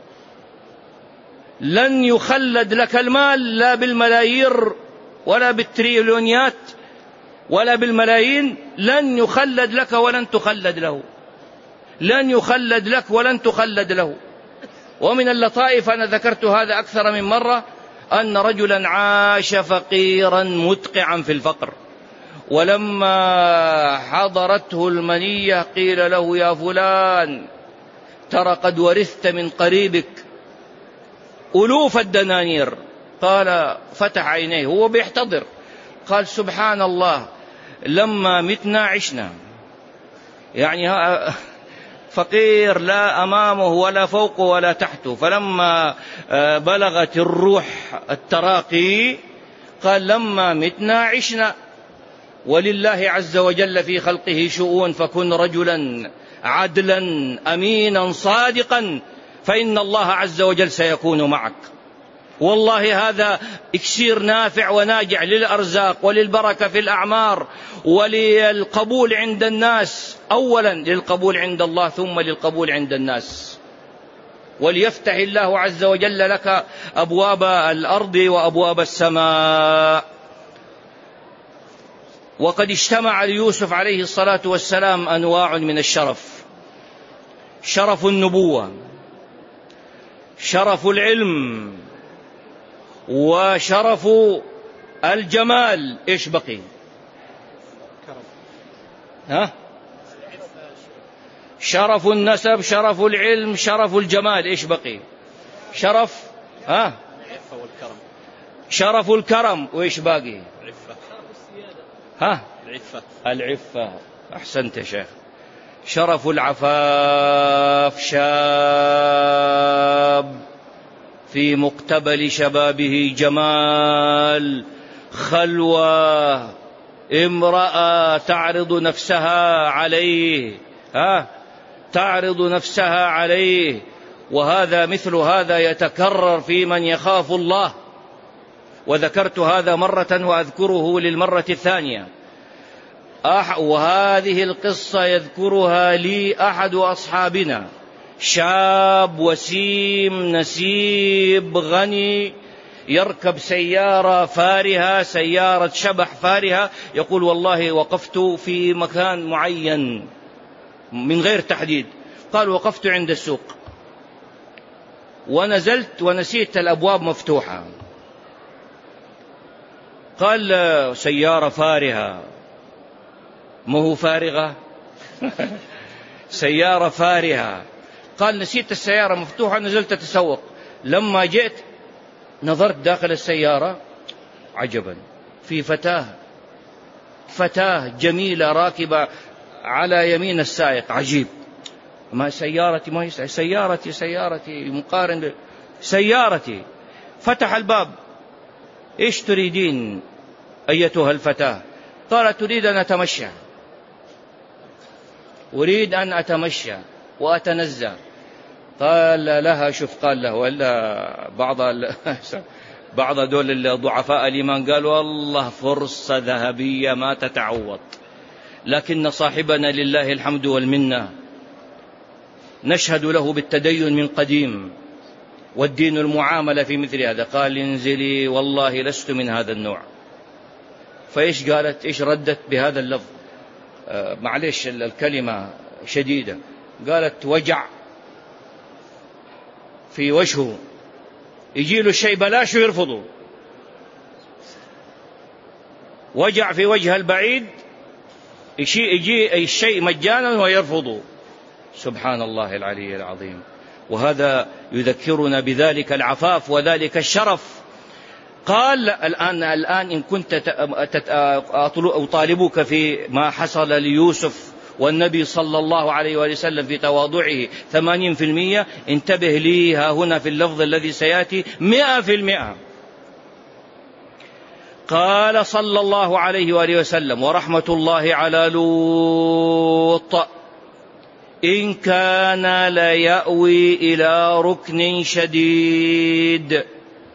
لن يخلد لك المال لا بالملايير ولا بالتريليونيات ولا بالملايين، لن يخلد لك ولن تخلد له، لن يخلد لك ولن تخلد له. ومن اللطائف أنا ذكرت هذا أكثر من مرة، أن رجلا عاش فقيرا مدقعا في الفقر، ولما حضرته المنية قيل له يا فلان ترى قد ورثت من قريبك ألوف الدنانير. قال فتح عينيه هو بيحتضر، قال سبحان الله لما متنا عشنا. يعني فقير لا أمامه ولا فوقه ولا تحته، فلما بلغت الروح التراقي قال لما متنا عشنا. ولله عز وجل في خلقه شؤون، فكن رجلا عدلا أمينا صادقا فإن الله عز وجل سيكون معك. والله هذا إكسير نافع وناجع للأرزاق وللبركة في الأعمار وللقبول عند الناس، أولا للقبول عند الله ثم للقبول عند الناس. وليفتح الله عز وجل لك أبواب الأرض وأبواب السماء. وقد اجتمع ليوسف عليه الصلاة والسلام أنواع من الشرف: شرف النبوة، شرف العلم، وشرف الجمال. إيش بقي؟ شرف النسب، شرف العلم، شرف الجمال. إيش بقي؟ شرف شرف الكرم. وإيش باقي؟ العفة. أحسنت يا شيخ. شرف العفاف، شاب في مقتبل شبابه جمال، خلوة، امرأة تعرض نفسها عليه، تعرض نفسها عليه. وهذا مثل هذا يتكرر في من يخاف الله. وذكرت هذا مرة وأذكره للمرة الثانية. وهذه القصة يذكرها لي أحد أصحابنا، شاب وسيم نسيب غني يركب سيارة فارهة، سيارة شبح فارهة. يقول والله وقفت في مكان معين من غير تحديد. قال وقفت عند السوق ونزلت ونسيت الأبواب مفتوحة. قال سيارة فارهة، ما هو فارغة سيارة فارهة. قال نسيت السيارة مفتوحة، نزلت أتسوق. لما جئت نظرت داخل السيارة، عجبا، في فتاة جميلة راكبة على يمين السائق. عجيب، ما سيارتي، ما سيارتي مقارن سيارتي. فتح الباب. إيش تريدين أيتها الفتاة؟ قالت تريد أن أتمشى. أريد أن أتمشى وأتنزه. قال لها شوف، قال له ولا بعض دول الضعفاء الإيمان قال والله فرصة ذهبية ما تتعوض. لكن صاحبنا لله الحمد والمنة نشهد له بالتدين من قديم والدين المعاملة في مثل هذا. قال انزلي والله لست من هذا النوع. فإيش قالت؟ إيش ردت بهذا اللفظ؟ معلش الكلمة شديدة. قالت وجع في وجهه، يجي له الشيء بلاش ويرفضه. وجع في وجه البعيد، يجي الشيء مجانا ويرفضه. سبحان الله العلي العظيم. وهذا يذكرنا بذلك العفاف وذلك الشرف. قال الآن إن كنت أطالبك في ما حصل ليوسف والنبي صلى الله عليه وسلم في تواضعه 80%، انتبه لي ها هنا في اللفظ الذي سيأتي 100%. قال صلى الله عليه وآله وسلم ورحمة الله على لوط إن كان ليأوي إلى ركن شديد.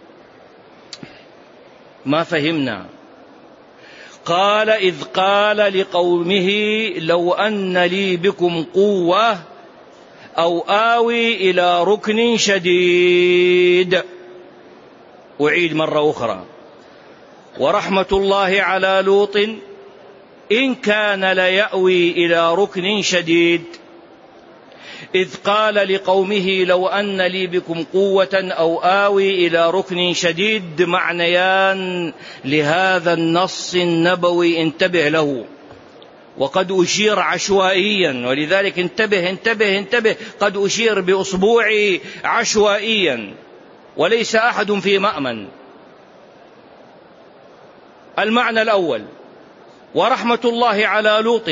ما فهمنا. قال إذ قال لقومه لو أن لي بكم قوة أو آوي إلى ركن شديد. أعيد مرة أخرى. ورحمة الله على لوط إن كان ليأوي إلى ركن شديد، إذ قال لقومه لو أن لي بكم قوة أو آوي إلى ركن شديد، معنيان لهذا النص النبوي انتبه له، وقد أشير عشوائيا، ولذلك انتبه قد أشير بأصبعي عشوائيا وليس أحد في مأمن. المعنى الأول: ورحمة الله على لوط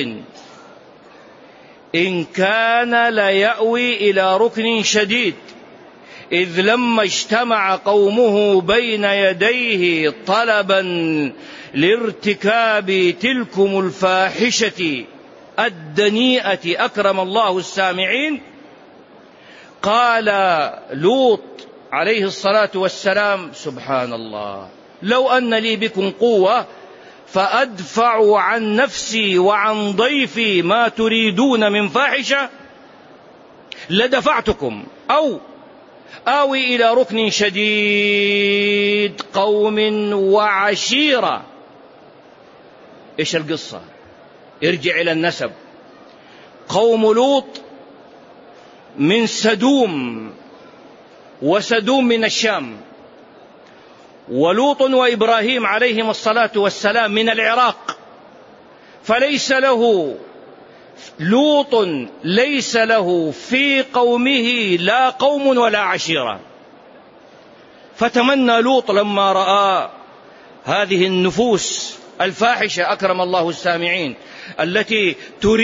إن كان ليأوي إلى ركن شديد، إذ لما اجتمع قومه بين يديه طلبا لارتكاب تلكم الفاحشة الدنيئة أكرم الله السامعين، قال لوط عليه الصلاة والسلام: سبحان الله، لو أن لي بكم قوة فأدفع عن نفسي وعن ضيفي ما تريدون من فاحشة لدفعتكم، أو آوي إلى ركن شديد قوم وعشيرة. إيش القصة؟ ارجع إلى النسب. قوم لوط من سدوم، وسدوم من الشام، ولوط وإبراهيم عليهم الصلاة والسلام من العراق، فليس له لوط ليس له في قومه لا قوم ولا عشيرة. فتمنى لوط لما رأى هذه النفوس الفاحشة أكرم الله السامعين التي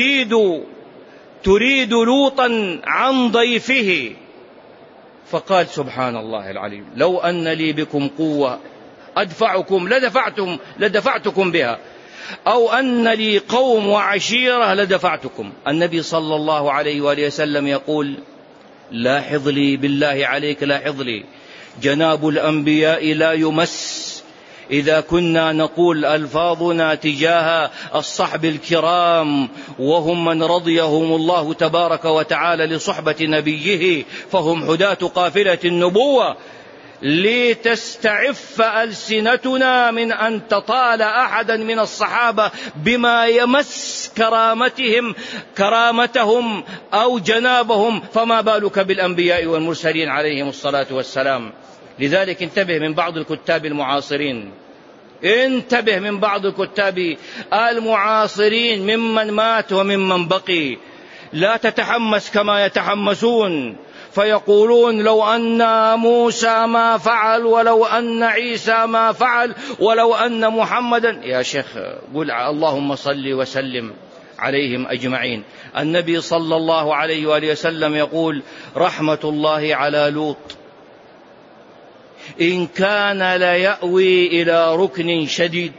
تريد لوطا عن ضيفه، فقال: سبحان الله العليم، لو أن لي بكم قوة أدفعكم لدفعتكم بها، أو أن لي قوم وعشيرة لدفعتكم. النبي صلى الله عليه وآله وسلم يقول: لاحظ لي بالله عليك، لاحظ لي، جناب الأنبياء لا يمس. إذا كنا نقول ألفاظنا تجاه الصحب الكرام وهم من رضيهم الله تبارك وتعالى لصحبة نبيه، فهم حداة قافلة النبوة، لتستعف ألسنتنا من أن تطال أحدا من الصحابة بما يمس كرامتهم أو جنابهم، فما بالك بالأنبياء والمرسلين عليهم الصلاة والسلام. لذلك انتبه من بعض الكتاب المعاصرين، انتبه من بعض الكتاب المعاصرين ممن مات وممن بقي، لا تتحمس كما يتحمسون فيقولون: لو أن موسى ما فعل، ولو أن عيسى ما فعل، ولو أن محمدا. يا شيخ قل اللهم صل وسلم عليهم أجمعين. النبي صلى الله عليه وآله وسلم يقول: رحمة الله على لوط إن كان ليأوي إلى ركن شديد،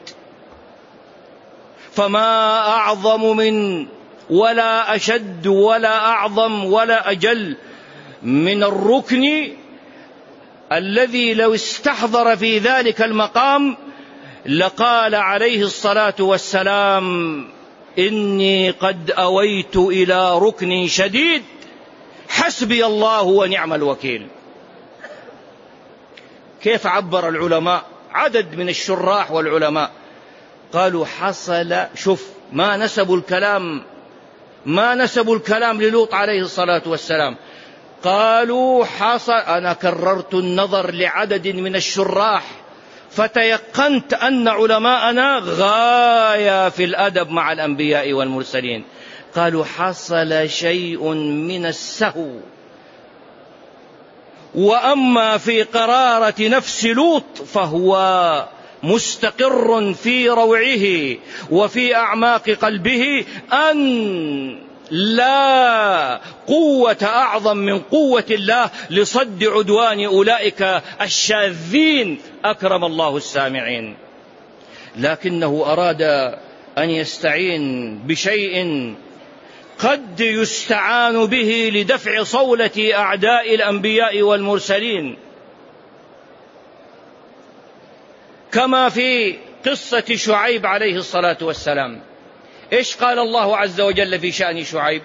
فما أعظم من ولا أشد ولا أعظم ولا أجل من الركن الذي لو استحضر في ذلك المقام لقال عليه الصلاة والسلام: إني قد أويت إلى ركن شديد حسبي الله ونعم الوكيل. كيف عبر العلماء؟ عدد من الشراح والعلماء قالوا حصل، شوف ما نسبوا الكلام للوط عليه الصلاة والسلام، قالوا حصل. أنا كررت النظر لعدد من الشراح فتيقنت أن علماءنا غاية في الأدب مع الأنبياء والمرسلين. قالوا حصل شيء من السهو. وأما في قرارة نفس لوط فهو مستقر في روعه وفي أعماق قلبه أن لا قوة أعظم من قوة الله لصد عدوان أولئك الشاذين أكرم الله السامعين. لكنه أراد أن يستعين بشيء قد يستعان به لدفع صولة أعداء الأنبياء والمرسلين، كما في قصة شعيب عليه الصلاة والسلام. إيش قال الله عز وجل في شأن شعيب؟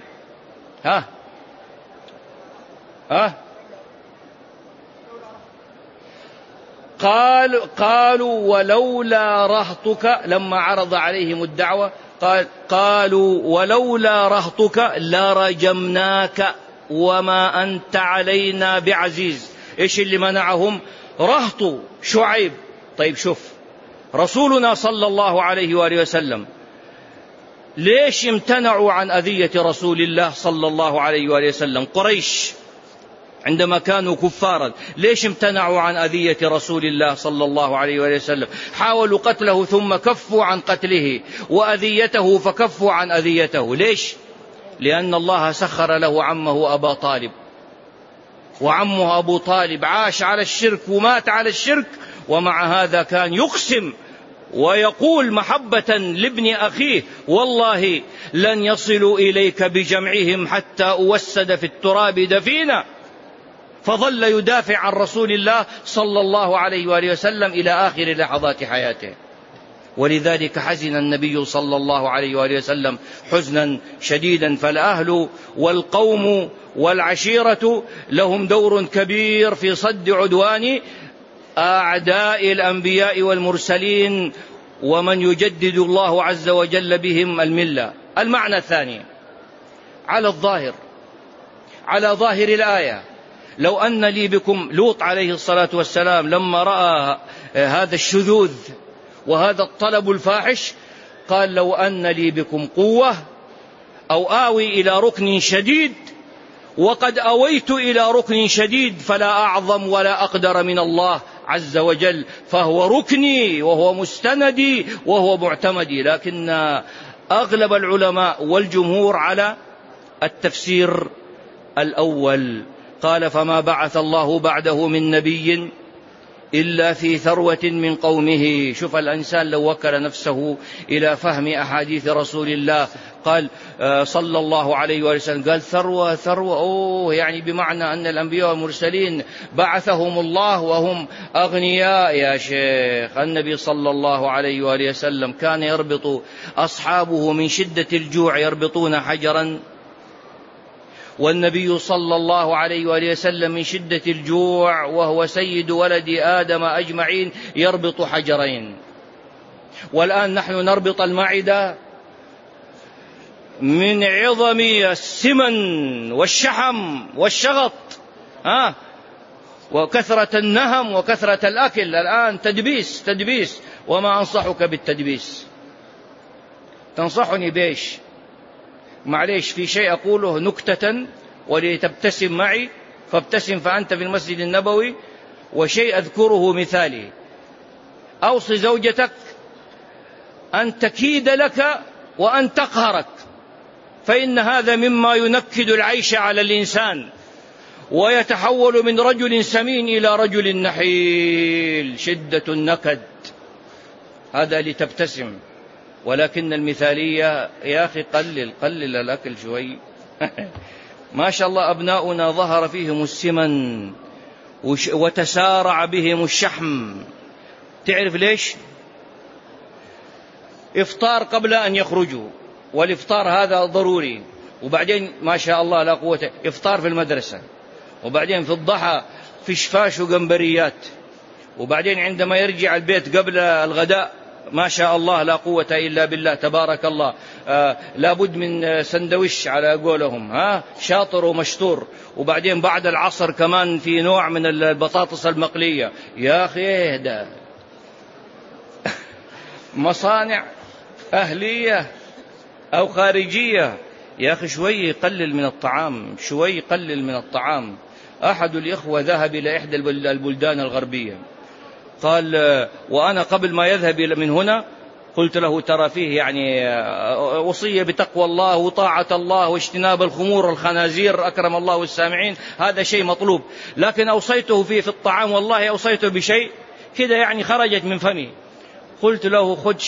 قالوا ولولا رهطك، لما عرض عليهم الدعوة قالوا ولولا رهطك لرجمناك. وما أنت علينا بعزيز. إيش اللي منعهم؟ رهط شعيب. طيب شوف رسولنا صلى الله عليه وآله وسلم ليش امتنعوا عن أذية رسول الله صلى الله عليه وآله وسلم؟ قريش عندما كانوا كفارا ليش امتنعوا عن أذية رسول الله صلى الله عليه وآله وسلم؟ حاولوا قتله ثم كفوا عن قتله، وأذيته فكفوا عن أذيته. ليش؟ لأن الله سخر له عمه أبا طالب، وعمه أبو طالب عاش على الشرك ومات على الشرك، ومع هذا كان يقسم ويقول محبة لابن أخيه: والله لن يصلوا إليك بجمعهم حتى أوسد في التراب دفينا. فظل يدافع عن رسول الله صلى الله عليه وآله وسلم إلى آخر لحظات حياته. ولذلك حزن النبي صلى الله عليه وآله وسلم حزنا شديدا. فالأهل والقوم والعشيرة لهم دور كبير في صد عدوان أعداء الأنبياء والمرسلين، ومن يجدد الله عز وجل بهم الملة. المعنى الثاني على ظاهر الآية: لو أن لي بكم، لوط عليه الصلاة والسلام لما رأى هذا الشذوذ وهذا الطلب الفاحش قال: لو أن لي بكم قوة أو آوي إلى ركن شديد، وقد أويت إلى ركن شديد فلا أعظم ولا أقدر من الله عز وجل، فهو ركني وهو مستندي وهو معتمدي. لكن أغلب العلماء والجمهور على التفسير الأول. قال: فما بعث الله بعده من نبي إلا في ثروة من قومه. شوف الإنسان لو وكل نفسه إلى فهم أحاديث رسول الله، قال صلى الله عليه وسلم، قال ثروة يعني بمعنى أن الأنبياء والمرسلين بعثهم الله وهم أغنياء. يا شيخ، النبي صلى الله عليه وآله وسلم كان يربط أصحابه من شدة الجوع يربطون حجرا، والنبي صلى الله عليه وآله وسلم من شدة الجوع وهو سيد ولد آدم أجمعين يربط حجرين. والآن نحن نربط المعدة من عظم السمن والشحم والشغط وكثرة النهم وكثرة الأكل. الآن تدبيس. وما أنصحك بالتدبيس. تنصحني بيش؟ معليش، في شيء أقوله نكتة ولتبتسم معي، فابتسم فأنت في المسجد النبوي. وشيء أذكره مثالي: أوصي زوجتك أن تكيد لك وأن تقهرك، فإن هذا مما ينكد العيش على الإنسان، ويتحول من رجل سمين إلى رجل نحيل. شدة النكد، هذا لتبتسم. ولكن المثالية يا أخي قلل الأكل شوي. ما شاء الله أبناؤنا ظهر فيهم السمن وتسارع بهم الشحم. تعرف ليش؟ إفطار قبل أن يخرجوا، والإفطار هذا ضروري، وبعدين ما شاء الله لا قوة، إفطار في المدرسة، وبعدين في الضحى فشفاش وقنبريات، وبعدين عندما يرجع البيت قبل الغداء ما شاء الله لا قوة إلا بالله تبارك الله لابد من سندويش على قولهم، شاطر ومشطور. وبعدين بعد العصر كمان في نوع من البطاطس المقلية. يا أخي اهدى. مصانع أهلية أو خارجية، يا أخي شوي قلل من الطعام. أحد الإخوة ذهب إلى إحدى البلدان الغربية، قال: وأنا قبل ما يذهب من هنا قلت له: ترى فيه يعني وصية بتقوى الله وطاعة الله واجتناب الخمور والخنازير، أكرم الله السامعين، هذا شيء مطلوب. لكن أوصيته فيه في الطعام، والله أوصيته بشيء كده يعني خرجت من فمي. قلت له: خذ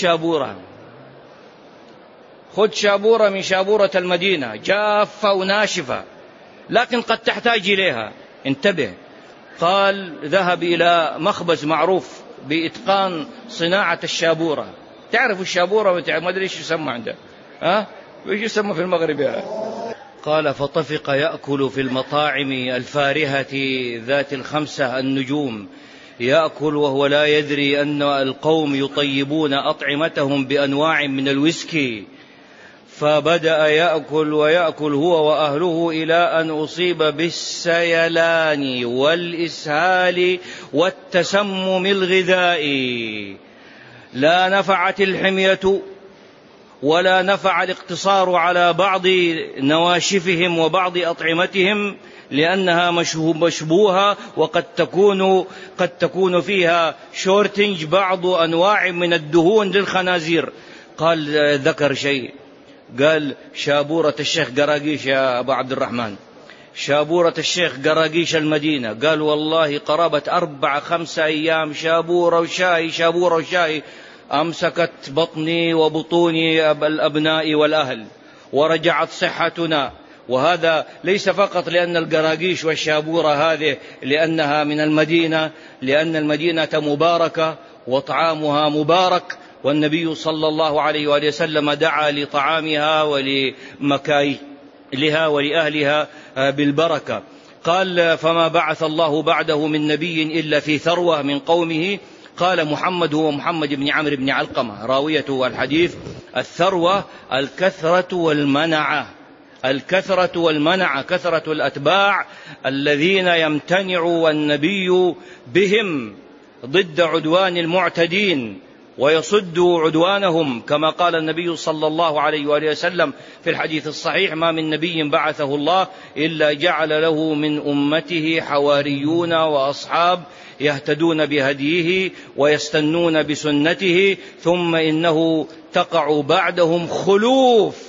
شابورة من شابورة المدينة، جافة وناشفة لكن قد تحتاج إليها، انتبه. قال: ذهب إلى مخبز معروف بإتقان صناعة الشابورة. تعرف الشابورة؟ ما أدري إيش يسمى عنده، إيش يسمى في المغرب؟ قال: فطفق يأكل في المطاعم الفارهة ذات الخمسة النجوم، يأكل وهو لا يدري أن القوم يطيبون أطعمتهم بأنواع من الويسكي، فبدأ يأكل ويأكل هو وأهله إلى أن أصيب بالسيلان والإسهال والتسمم الغذائي. لا نفعت الحمية ولا نفع الاقتصار على بعض نواشفهم وبعض أطعمتهم، لأنها مشبوهة وقد تكون فيها شورتنج بعض أنواع من الدهون للخنازير. قال ذكر شيء، قال شابورة الشيخ قراقيش يا أبو عبد الرحمن، شابورة الشيخ قراقيش المدينة، قال والله قرابة 4-5 أيام شابورة وشاي شابورة وشاي، أمسكت بطني وبطوني الأبناء والأهل ورجعت صحتنا. وهذا ليس فقط لأن القراقيش والشابورة هذه لأنها من المدينة، لأن المدينة مباركة وطعامها مبارك، والنبي صلى الله عليه وآله وسلم دعا لطعامها ولمكايلها ولأهلها بالبركة. قال فما بعث الله بعده من نبي إلا في ثروة من قومه. قال محمد هو محمد بن عمرو بن علقمة راوية الحديث: الثروة الكثرة والمنعة، الكثرة والمنعة، كثرة الأتباع الذين يمتنع النبي بهم ضد عدوان المعتدين ويصد عدوانهم، كما قال النبي صلى الله عليه وآله وسلم في الحديث الصحيح: ما من نبي بعثه الله إلا جعل له من أمته حواريون وأصحاب يهتدون بهديه ويستنون بسنته، ثم إنه تقع بعدهم خلوف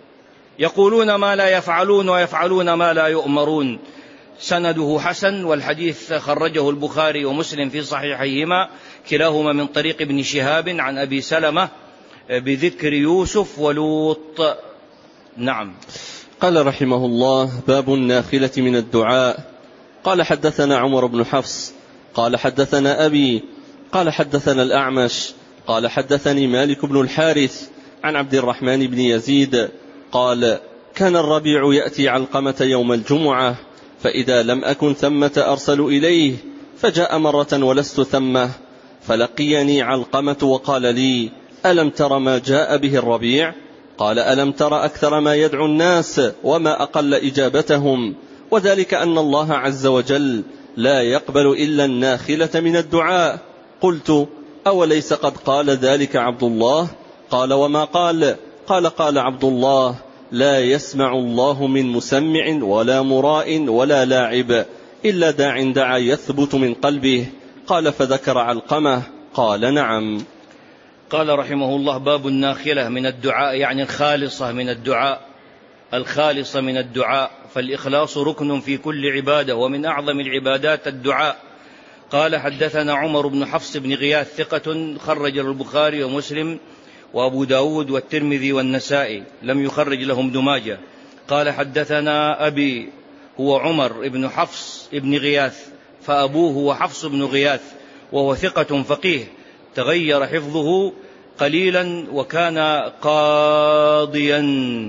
يقولون ما لا يفعلون ويفعلون ما لا يؤمرون. سنده حسن، والحديث خرجه البخاري ومسلم في صحيحيهما كلاهما من طريق ابن شهاب عن أبي سلمة بذكر يوسف ولوط. نعم. قال رحمه الله: باب الناخلة من الدعاء. قال حدثنا عمر بن حفص قال حدثنا أبي قال حدثنا الأعمش قال حدثني مالك بن الحارث عن عبد الرحمن بن يزيد قال: كان الربيع يأتي علقمة يوم الجمعة، فإذا لم أكن ثمة أرسل إليه، فجاء مرة ولست ثمة، فلقيني علقمة وقال لي: ألم تر ما جاء به الربيع؟ قال: ألم تر أكثر ما يدعو الناس وما أقل إجابتهم، وذلك أن الله عز وجل لا يقبل إلا الناخلة من الدعاء. قلت: أوليس قد قال ذلك عبد الله؟ قال: وما قال؟ قال عبد الله: لا يسمع الله من مسمع ولا مراء ولا لاعب إلا داع دعا يثبت من قلبه. قال: فذكر علقمة. قال: نعم. قال رحمه الله: باب الناخلة من الدعاء، يعني الخالصة من الدعاء، الخالصة من الدعاء، فالإخلاص ركن في كل عبادة، ومن أعظم العبادات الدعاء. قال حدثنا عمر بن حفص بن غياث ثقة خرج البخاري ومسلم وأبو داود والترمذي والنسائي، لم يخرج لهم ابن ماجه. قال حدثنا أبي هو عمر بن حفص بن غياث، فأبوه هو حفص بن غياث، وهو ثقة فقيه تغير حفظه قليلا، وكان قاضيا.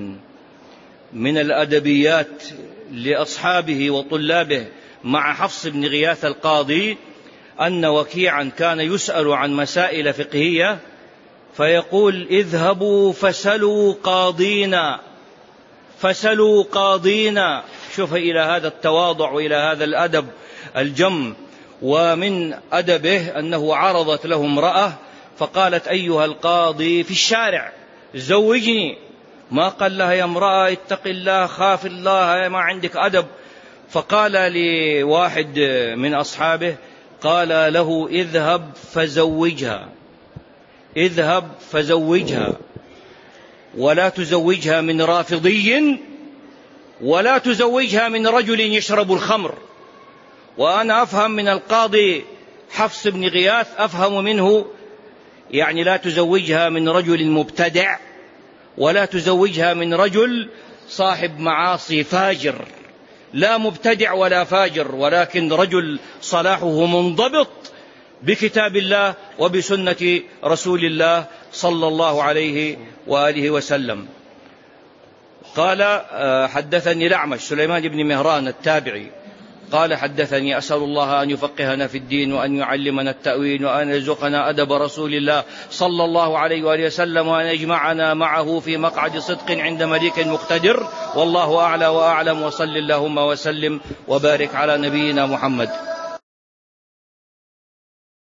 من الأدبيات لأصحابه وطلابه مع حفص بن غياث القاضي أن وكيعا كان يسأل عن مسائل فقهية فيقول: اذهبوا فسلوا قاضينا، فسلوا قاضينا. شوف إلى هذا التواضع وإلى هذا الأدب الجم. ومن أدبه أنه عرضت له امرأة فقالت: أيها القاضي في الشارع زوجني. ما قال لها: يا امرأة اتق الله، خاف الله، ما عندك أدب. فقال لواحد من أصحابه، قال له: اذهب فزوجها، اذهب فزوجها، ولا تزوجها من رافضي، ولا تزوجها من رجل يشرب الخمر. وأنا أفهم من القاضي حفص بن غياث، أفهم منه يعني لا تزوجها من رجل مبتدع، ولا تزوجها من رجل صاحب معاصي فاجر، لا مبتدع ولا فاجر، ولكن رجل صلاحه منضبط بكتاب الله وبسنة رسول الله صلى الله عليه وآله وسلم. قال حدثني الأعمش سليمان بن مهران التابعي قال حدثني أسأل الله أن يفقهنا في الدين وأن يعلمنا التأويل وأن يرزقنا أدب رسول الله صلى الله عليه وآله وسلم وأن يجمعنا معه في مقعد صدق عند مليك مقتدر. والله أعلى وأعلم، وصل اللهم وسلم وبارك على نبينا محمد.